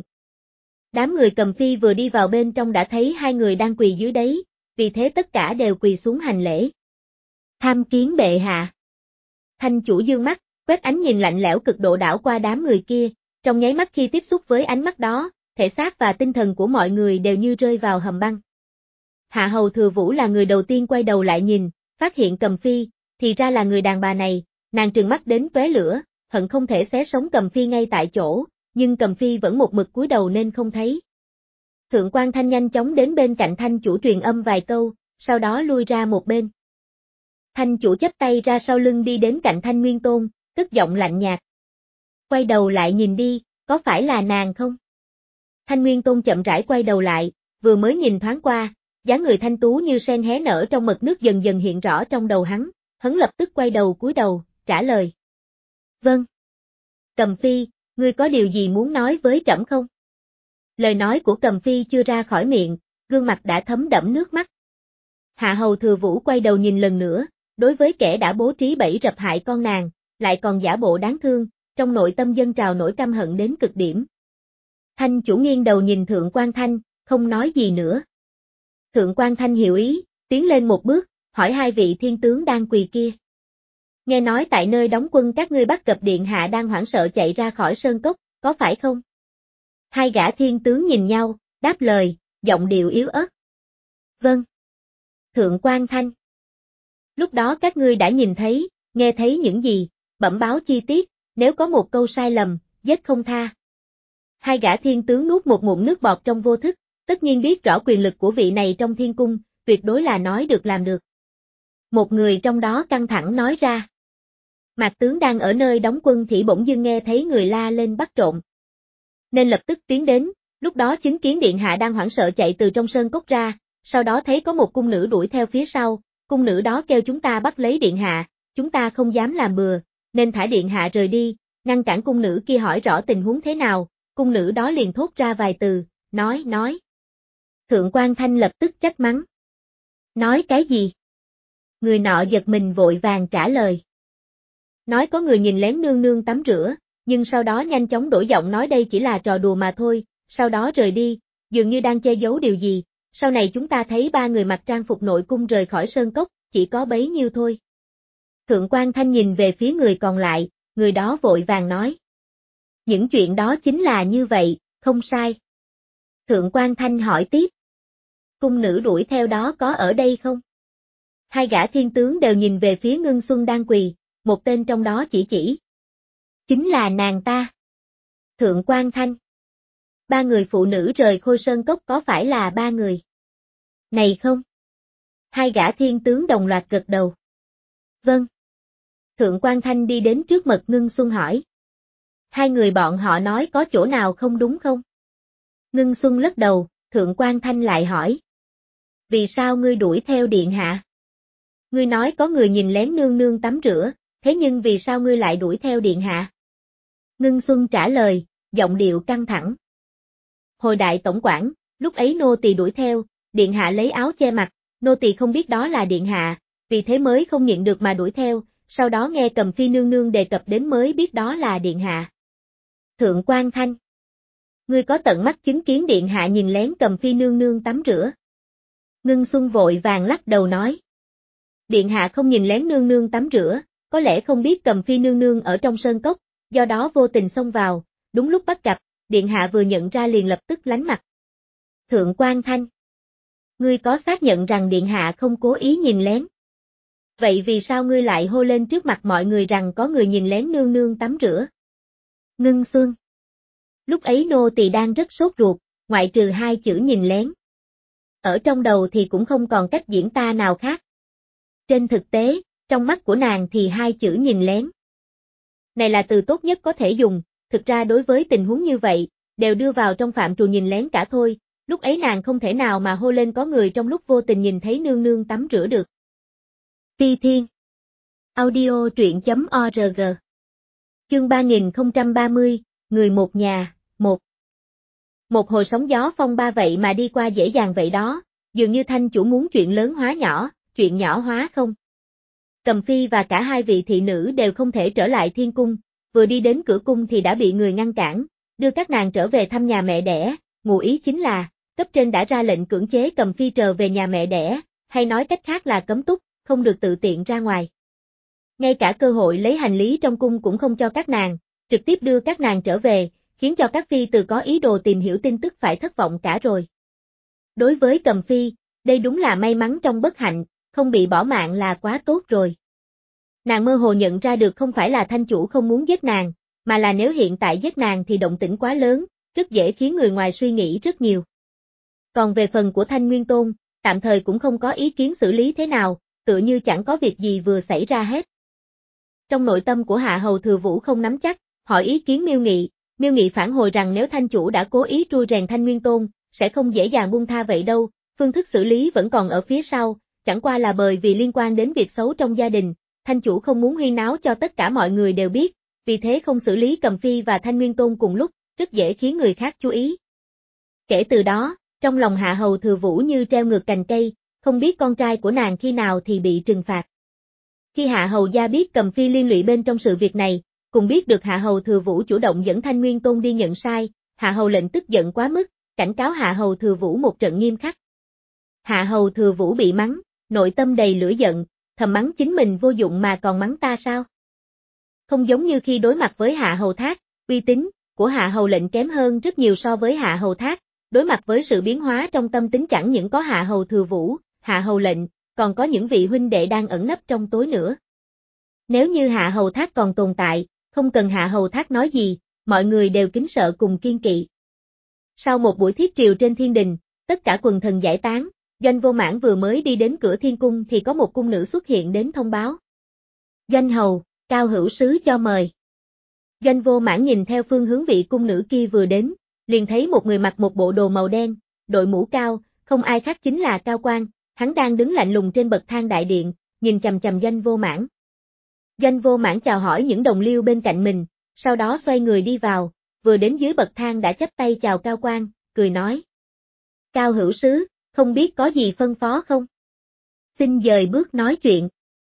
S1: Đám người Cầm Phi vừa đi vào bên trong đã thấy hai người đang quỳ dưới đấy, vì thế tất cả đều quỳ xuống hành lễ. Tham kiến bệ hạ. Thanh chủ dương mắt, quét ánh nhìn lạnh lẽo cực độ đảo qua đám người kia, trong nháy mắt khi tiếp xúc với ánh mắt đó, thể xác và tinh thần của mọi người đều như rơi vào hầm băng. Hạ hầu Thừa Vũ là người đầu tiên quay đầu lại nhìn, phát hiện Cầm Phi, thì ra là người đàn bà này, nàng trừng mắt đến tóe lửa, hận không thể xé sống Cầm Phi ngay tại chỗ, nhưng Cầm Phi vẫn một mực cúi đầu nên không thấy. Thượng quan Thanh nhanh chóng đến bên cạnh Thanh chủ truyền âm vài câu, sau đó lui ra một bên. Thanh chủ chắp tay ra sau lưng đi đến cạnh Thanh Nguyên Tôn, cất giọng lạnh nhạt. Quay đầu lại nhìn đi, có phải là nàng không? Thanh Nguyên Tôn chậm rãi quay đầu lại, vừa mới nhìn thoáng qua, dáng người thanh tú như sen hé nở trong mật nước dần dần hiện rõ trong đầu hắn, hắn lập tức quay đầu cúi đầu, trả lời. Vâng. Cầm Phi, ngươi có điều gì muốn nói với trẫm không? Lời nói của Cầm Phi chưa ra khỏi miệng, gương mặt đã thấm đẫm nước mắt. Hạ hầu Thừa Vũ quay đầu nhìn lần nữa, đối với kẻ đã bố trí bẫy rập hại con nàng, lại còn giả bộ đáng thương, trong nội tâm dâng trào nỗi căm hận đến cực điểm. Thanh chủ nghiêng đầu nhìn Thượng quan Thanh, không nói gì nữa. Thượng quan Thanh hiểu ý, tiến lên một bước, hỏi hai vị thiên tướng đang quỳ kia. Nghe nói tại nơi đóng quân các ngươi bắt gặp điện hạ đang hoảng sợ chạy ra khỏi sơn cốc, có phải không? Hai gã thiên tướng nhìn nhau, đáp lời, giọng điệu yếu ớt. Vâng. Thượng quan Thanh. Lúc đó các ngươi đã nhìn thấy, nghe thấy những gì, bẩm báo chi tiết, nếu có một câu sai lầm, giết không tha. Hai gã thiên tướng nuốt một ngụm nước bọt trong vô thức, tất nhiên biết rõ quyền lực của vị này trong thiên cung, tuyệt đối là nói được làm được. Một người trong đó căng thẳng nói ra. Mạc tướng đang ở nơi đóng quân thì bỗng dưng nghe thấy người la lên bắt trộm. Nên lập tức tiến đến, lúc đó chứng kiến điện hạ đang hoảng sợ chạy từ trong sơn cốc ra, sau đó thấy có một cung nữ đuổi theo phía sau, cung nữ đó kêu chúng ta bắt lấy điện hạ, chúng ta không dám làm bừa, nên thả điện hạ rời đi, ngăn cản cung nữ kia hỏi rõ tình huống thế nào, cung nữ đó liền thốt ra vài từ, nói, nói. Thượng quan Thanh lập tức trách mắng. Nói cái gì? Người nọ giật mình vội vàng trả lời. Nói có người nhìn lén nương nương tắm rửa, nhưng sau đó nhanh chóng đổi giọng nói đây chỉ là trò đùa mà thôi, sau đó rời đi, dường như đang che giấu điều gì, sau này chúng ta thấy ba người mặc trang phục nội cung rời khỏi sơn cốc, chỉ có bấy nhiêu thôi. Thượng quan Thanh nhìn về phía người còn lại, người đó vội vàng nói. Những chuyện đó chính là như vậy, không sai. Thượng quan Thanh hỏi tiếp. Cung nữ đuổi theo đó có ở đây không? Hai gã thiên tướng đều nhìn về phía Ngưng Xuân đang quỳ, một tên trong đó chỉ chỉ. Chính là nàng ta. Thượng quan Thanh. Ba người phụ nữ rời Khôi Sơn Cốc có phải là ba người? Này không? Hai gã thiên tướng đồng loạt gật đầu. Vâng. Thượng quan Thanh đi đến trước mặt Ngưng Xuân hỏi. Hai người bọn họ nói có chỗ nào không đúng không? Ngưng Xuân lắc đầu, Thượng quan Thanh lại hỏi. Vì sao ngươi đuổi theo điện hạ? Ngươi nói có người nhìn lén nương nương tắm rửa, thế nhưng vì sao ngươi lại đuổi theo điện hạ? Ngưng Xuân trả lời, giọng điệu căng thẳng. Hồi đại tổng quản, lúc ấy nô tỳ đuổi theo, điện hạ lấy áo che mặt, nô tỳ không biết đó là điện hạ, vì thế mới không nhịn được mà đuổi theo, sau đó nghe Cầm Phi nương nương đề cập đến mới biết đó là điện hạ. Thượng quan Thanh. Ngươi có tận mắt chứng kiến điện hạ nhìn lén Cầm Phi nương nương tắm rửa. Ngưng Xuân vội vàng lắc đầu nói. Điện hạ không nhìn lén nương nương tắm rửa, có lẽ không biết Cầm Phi nương nương ở trong sơn cốc, do đó vô tình xông vào, đúng lúc bắt gặp, điện hạ vừa nhận ra liền lập tức lánh mặt. Thượng quan Thanh. Ngươi có xác nhận rằng điện hạ không cố ý nhìn lén? Vậy vì sao ngươi lại hô lên trước mặt mọi người rằng có người nhìn lén nương nương tắm rửa? Ngưng Xuân. Lúc ấy nô tỳ đang rất sốt ruột, ngoại trừ hai chữ nhìn lén. Ở trong đầu thì cũng không còn cách diễn tả nào khác. Trên thực tế, trong mắt của nàng thì hai chữ nhìn lén này là từ tốt nhất có thể dùng, thực ra đối với tình huống như vậy, đều đưa vào trong phạm trù nhìn lén cả thôi, lúc ấy nàng không thể nào mà hô lên có người trong lúc vô tình nhìn thấy nương nương tắm rửa được. Phi Thiên. Audio truyện chấm org. Chương ba nghìn không trăm ba mươi, Người một nhà, một. Một hồi sóng gió phong ba vậy mà đi qua dễ dàng vậy đó, dường như thanh chủ muốn chuyện lớn hóa nhỏ, chuyện nhỏ hóa không. Cầm Phi và cả hai vị thị nữ đều không thể trở lại thiên cung, vừa đi đến cửa cung thì đã bị người ngăn cản, đưa các nàng trở về thăm nhà mẹ đẻ, ngụ ý chính là, cấp trên đã ra lệnh cưỡng chế Cầm Phi trở về nhà mẹ đẻ, hay nói cách khác là cấm túc, không được tự tiện ra ngoài. Ngay cả cơ hội lấy hành lý trong cung cũng không cho các nàng, trực tiếp đưa các nàng trở về, khiến cho các phi từ có ý đồ tìm hiểu tin tức phải thất vọng cả rồi. Đối với Cầm Phi, đây đúng là may mắn trong bất hạnh, không bị bỏ mạng là quá tốt rồi. Nàng mơ hồ nhận ra được không phải là thanh chủ không muốn giết nàng, mà là nếu hiện tại giết nàng thì động tĩnh quá lớn, rất dễ khiến người ngoài suy nghĩ rất nhiều. Còn về phần của Thanh Nguyên Tôn, tạm thời cũng không có ý kiến xử lý thế nào, tựa như chẳng có việc gì vừa xảy ra hết. Trong nội tâm của Hạ Hầu Thừa Vũ không nắm chắc, hỏi ý kiến Miêu Nghị, Miêu Nghị phản hồi rằng nếu thanh chủ đã cố ý trui rèn Thanh Nguyên Tôn, sẽ không dễ dàng buông tha vậy đâu, phương thức xử lý vẫn còn ở phía sau, chẳng qua là bởi vì liên quan đến việc xấu trong gia đình, thanh chủ không muốn huyên náo cho tất cả mọi người đều biết, vì thế không xử lý Cầm Phi và Thanh Nguyên Tôn cùng lúc, rất dễ khiến người khác chú ý. Kể từ đó, trong lòng Hạ Hầu Thừa Vũ như treo ngược cành cây, không biết con trai của nàng khi nào thì bị trừng phạt. Khi Hạ Hầu gia biết Cầm Phi liên lụy bên trong sự việc này, cùng biết được Hạ Hầu Thừa Vũ chủ động dẫn Thanh Nguyên Tôn đi nhận sai, Hạ Hầu lệnh tức giận quá mức, cảnh cáo Hạ Hầu Thừa Vũ một trận nghiêm khắc. Hạ Hầu Thừa Vũ bị mắng, nội tâm đầy lửa giận, thầm mắng chính mình vô dụng mà còn mắng ta sao? Không giống như khi đối mặt với Hạ Hầu Thác, uy tín của Hạ Hầu lệnh kém hơn rất nhiều so với Hạ Hầu Thác, đối mặt với sự biến hóa trong tâm tính chẳng những có Hạ Hầu Thừa Vũ, Hạ Hầu lệnh, còn có những vị huynh đệ đang ẩn nấp trong tối nữa. Nếu như Hạ Hầu Thác còn tồn tại, không cần Hạ Hầu Thác nói gì, mọi người đều kính sợ cùng kiên kỵ. Sau một buổi thiết triều trên thiên đình, tất cả quần thần giải tán, Doanh Vô Mãn vừa mới đi đến cửa thiên cung thì có một cung nữ xuất hiện đến thông báo. Doanh hầu, Cao hữu sứ cho mời. Doanh Vô Mãn nhìn theo phương hướng vị cung nữ kia vừa đến, liền thấy một người mặc một bộ đồ màu đen, đội mũ cao, không ai khác chính là Cao Quang, hắn đang đứng lạnh lùng trên bậc thang đại điện, nhìn chằm chằm Doanh Vô Mãn. Doanh Vô Mãn chào hỏi những đồng liêu bên cạnh mình, sau đó xoay người đi vào, vừa đến dưới bậc thang đã chắp tay chào Cao Quang, cười nói. Cao hữu sứ, không biết có gì phân phó không? Xin dời bước nói chuyện.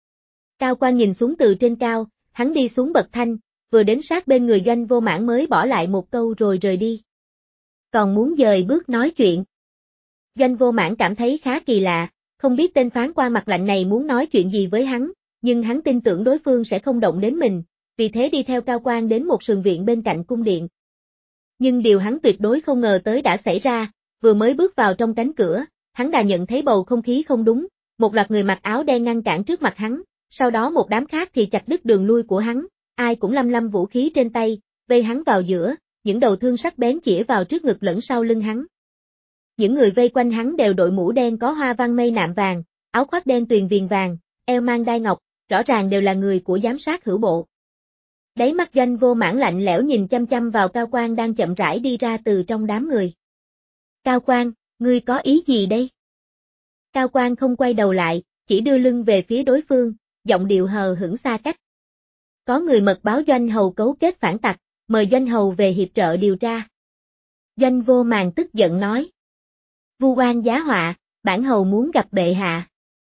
S1: Cao Quang nhìn xuống từ trên cao, hắn đi xuống bậc thanh, vừa đến sát bên người Doanh Vô Mãn mới bỏ lại một câu rồi rời đi. Còn muốn dời bước nói chuyện. Doanh Vô Mãn cảm thấy khá kỳ lạ, không biết tên phán quan mặt lạnh này muốn nói chuyện gì với hắn, nhưng hắn tin tưởng đối phương sẽ không động đến mình, vì thế đi theo Cao Quang đến một sườn viện bên cạnh cung điện. Nhưng điều hắn tuyệt đối không ngờ tới đã xảy ra, vừa mới bước vào trong cánh cửa, hắn đã nhận thấy bầu không khí không đúng, một loạt người mặc áo đen ngăn cản trước mặt hắn, sau đó một đám khác thì chặt đứt đường lui của hắn, ai cũng lăm lăm vũ khí trên tay, vây hắn vào giữa, những đầu thương sắc bén chĩa vào trước ngực lẫn sau lưng hắn. Những người vây quanh hắn đều đội mũ đen có hoa văn mây nạm vàng, áo khoác đen tuyền viền vàng, eo mang đai ngọc, rõ ràng đều là người của giám sát hữu bộ. Đáy mắt Doanh Vô Mãn lạnh lẽo nhìn chăm chăm vào Cao Quang đang chậm rãi đi ra từ trong đám người. Cao Quang, ngươi có ý gì đây? Cao Quang không quay đầu lại, chỉ đưa lưng về phía đối phương, giọng điệu hờ hững xa cách. Có người mật báo Doanh hầu cấu kết phản tặc, mời Doanh hầu về hiệp trợ điều tra. Doanh Vô Mãn tức giận nói. Vu oan giá họa, bản hầu muốn gặp bệ hạ.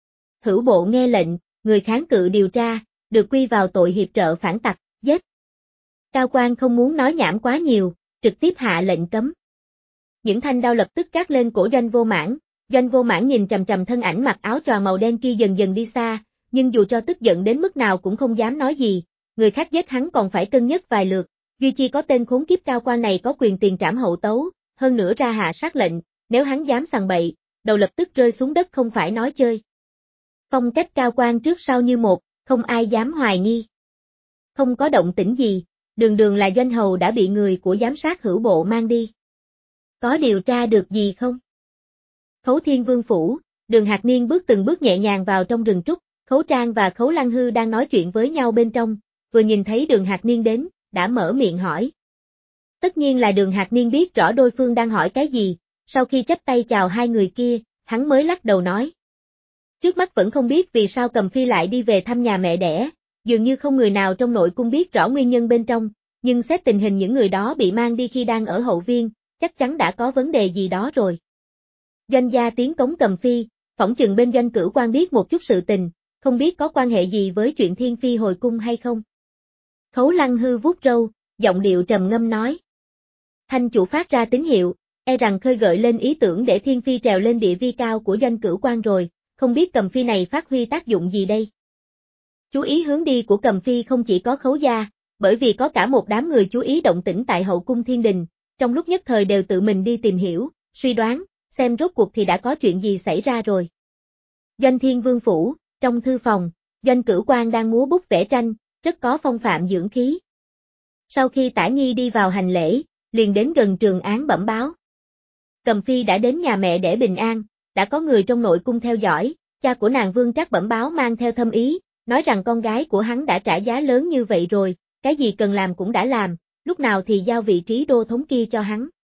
S1: Hữu bộ nghe lệnh, người kháng cự điều tra, được quy vào tội hiệp trợ phản tặc, giết. Cao Quang không muốn nói nhảm quá nhiều, trực tiếp hạ lệnh cấm. Những thanh đao lập tức cát lên cổ Doanh Vô Mãn, Doanh Vô Mãn nhìn chằm chằm thân ảnh mặc áo choàng màu đen kia dần dần đi xa, nhưng dù cho tức giận đến mức nào cũng không dám nói gì, người khác giết hắn còn phải cân nhắc vài lượt, duy chi có tên khốn kiếp Cao Quang này có quyền tiền trảm hậu tấu, hơn nữa ra hạ sát lệnh, nếu hắn dám sằng bậy, đầu lập tức rơi xuống đất không phải nói chơi. Phong cách Cao Quang trước sau như một, không ai dám hoài nghi. Không có động tĩnh gì, đường đường là doanh hầu đã bị người của giám sát hữu bộ mang đi. Có điều tra được gì không? Khấu Thiên Vương phủ, Đường Hạc Niên bước từng bước nhẹ nhàng vào trong rừng trúc, Khấu Trang và Khấu Lăng Hư đang nói chuyện với nhau bên trong, vừa nhìn thấy Đường Hạc Niên đến, đã mở miệng hỏi. Tất nhiên là Đường Hạc Niên biết rõ đối phương đang hỏi cái gì, sau khi chắp tay chào hai người kia, hắn mới lắc đầu nói. Trước mắt vẫn không biết vì sao Cầm Phi lại đi về thăm nhà mẹ đẻ, dường như không người nào trong nội cung biết rõ nguyên nhân bên trong, nhưng xét tình hình những người đó bị mang đi khi đang ở hậu viên, chắc chắn đã có vấn đề gì đó rồi. Doanh gia tiến cống Cầm Phi, phỏng chừng bên Doanh Cửu Quan biết một chút sự tình, không biết có quan hệ gì với chuyện Thiên Phi hồi cung hay không. Khấu Lăng Hư vuốt râu, giọng điệu trầm ngâm nói. Thanh chủ phát ra tín hiệu, e rằng khơi gợi lên ý tưởng để Thiên Phi trèo lên địa vi cao của Doanh Cửu Quan rồi, không biết Cầm Phi này phát huy tác dụng gì đây. Chú ý hướng đi của Cầm Phi không chỉ có Khấu gia, bởi vì có cả một đám người chú ý động tĩnh tại hậu cung Thiên Đình, trong lúc nhất thời đều tự mình đi tìm hiểu, suy đoán, xem rốt cuộc thì đã có chuyện gì xảy ra rồi. Doanh Thiên Vương phủ, trong thư phòng, Doanh Cửu Quan đang múa bút vẽ tranh, rất có phong phạm dưỡng khí. Sau khi Tả Nhi đi vào hành lễ, liền đến gần Trường Án bẩm báo. Cầm Phi đã đến nhà mẹ để bình an, đã có người trong nội cung theo dõi, cha của nàng Vương Trác bẩm báo mang theo thâm ý, nói rằng con gái của hắn đã trả giá lớn như vậy rồi, cái gì cần làm cũng đã làm, lúc nào thì giao vị trí đô thống kia cho hắn.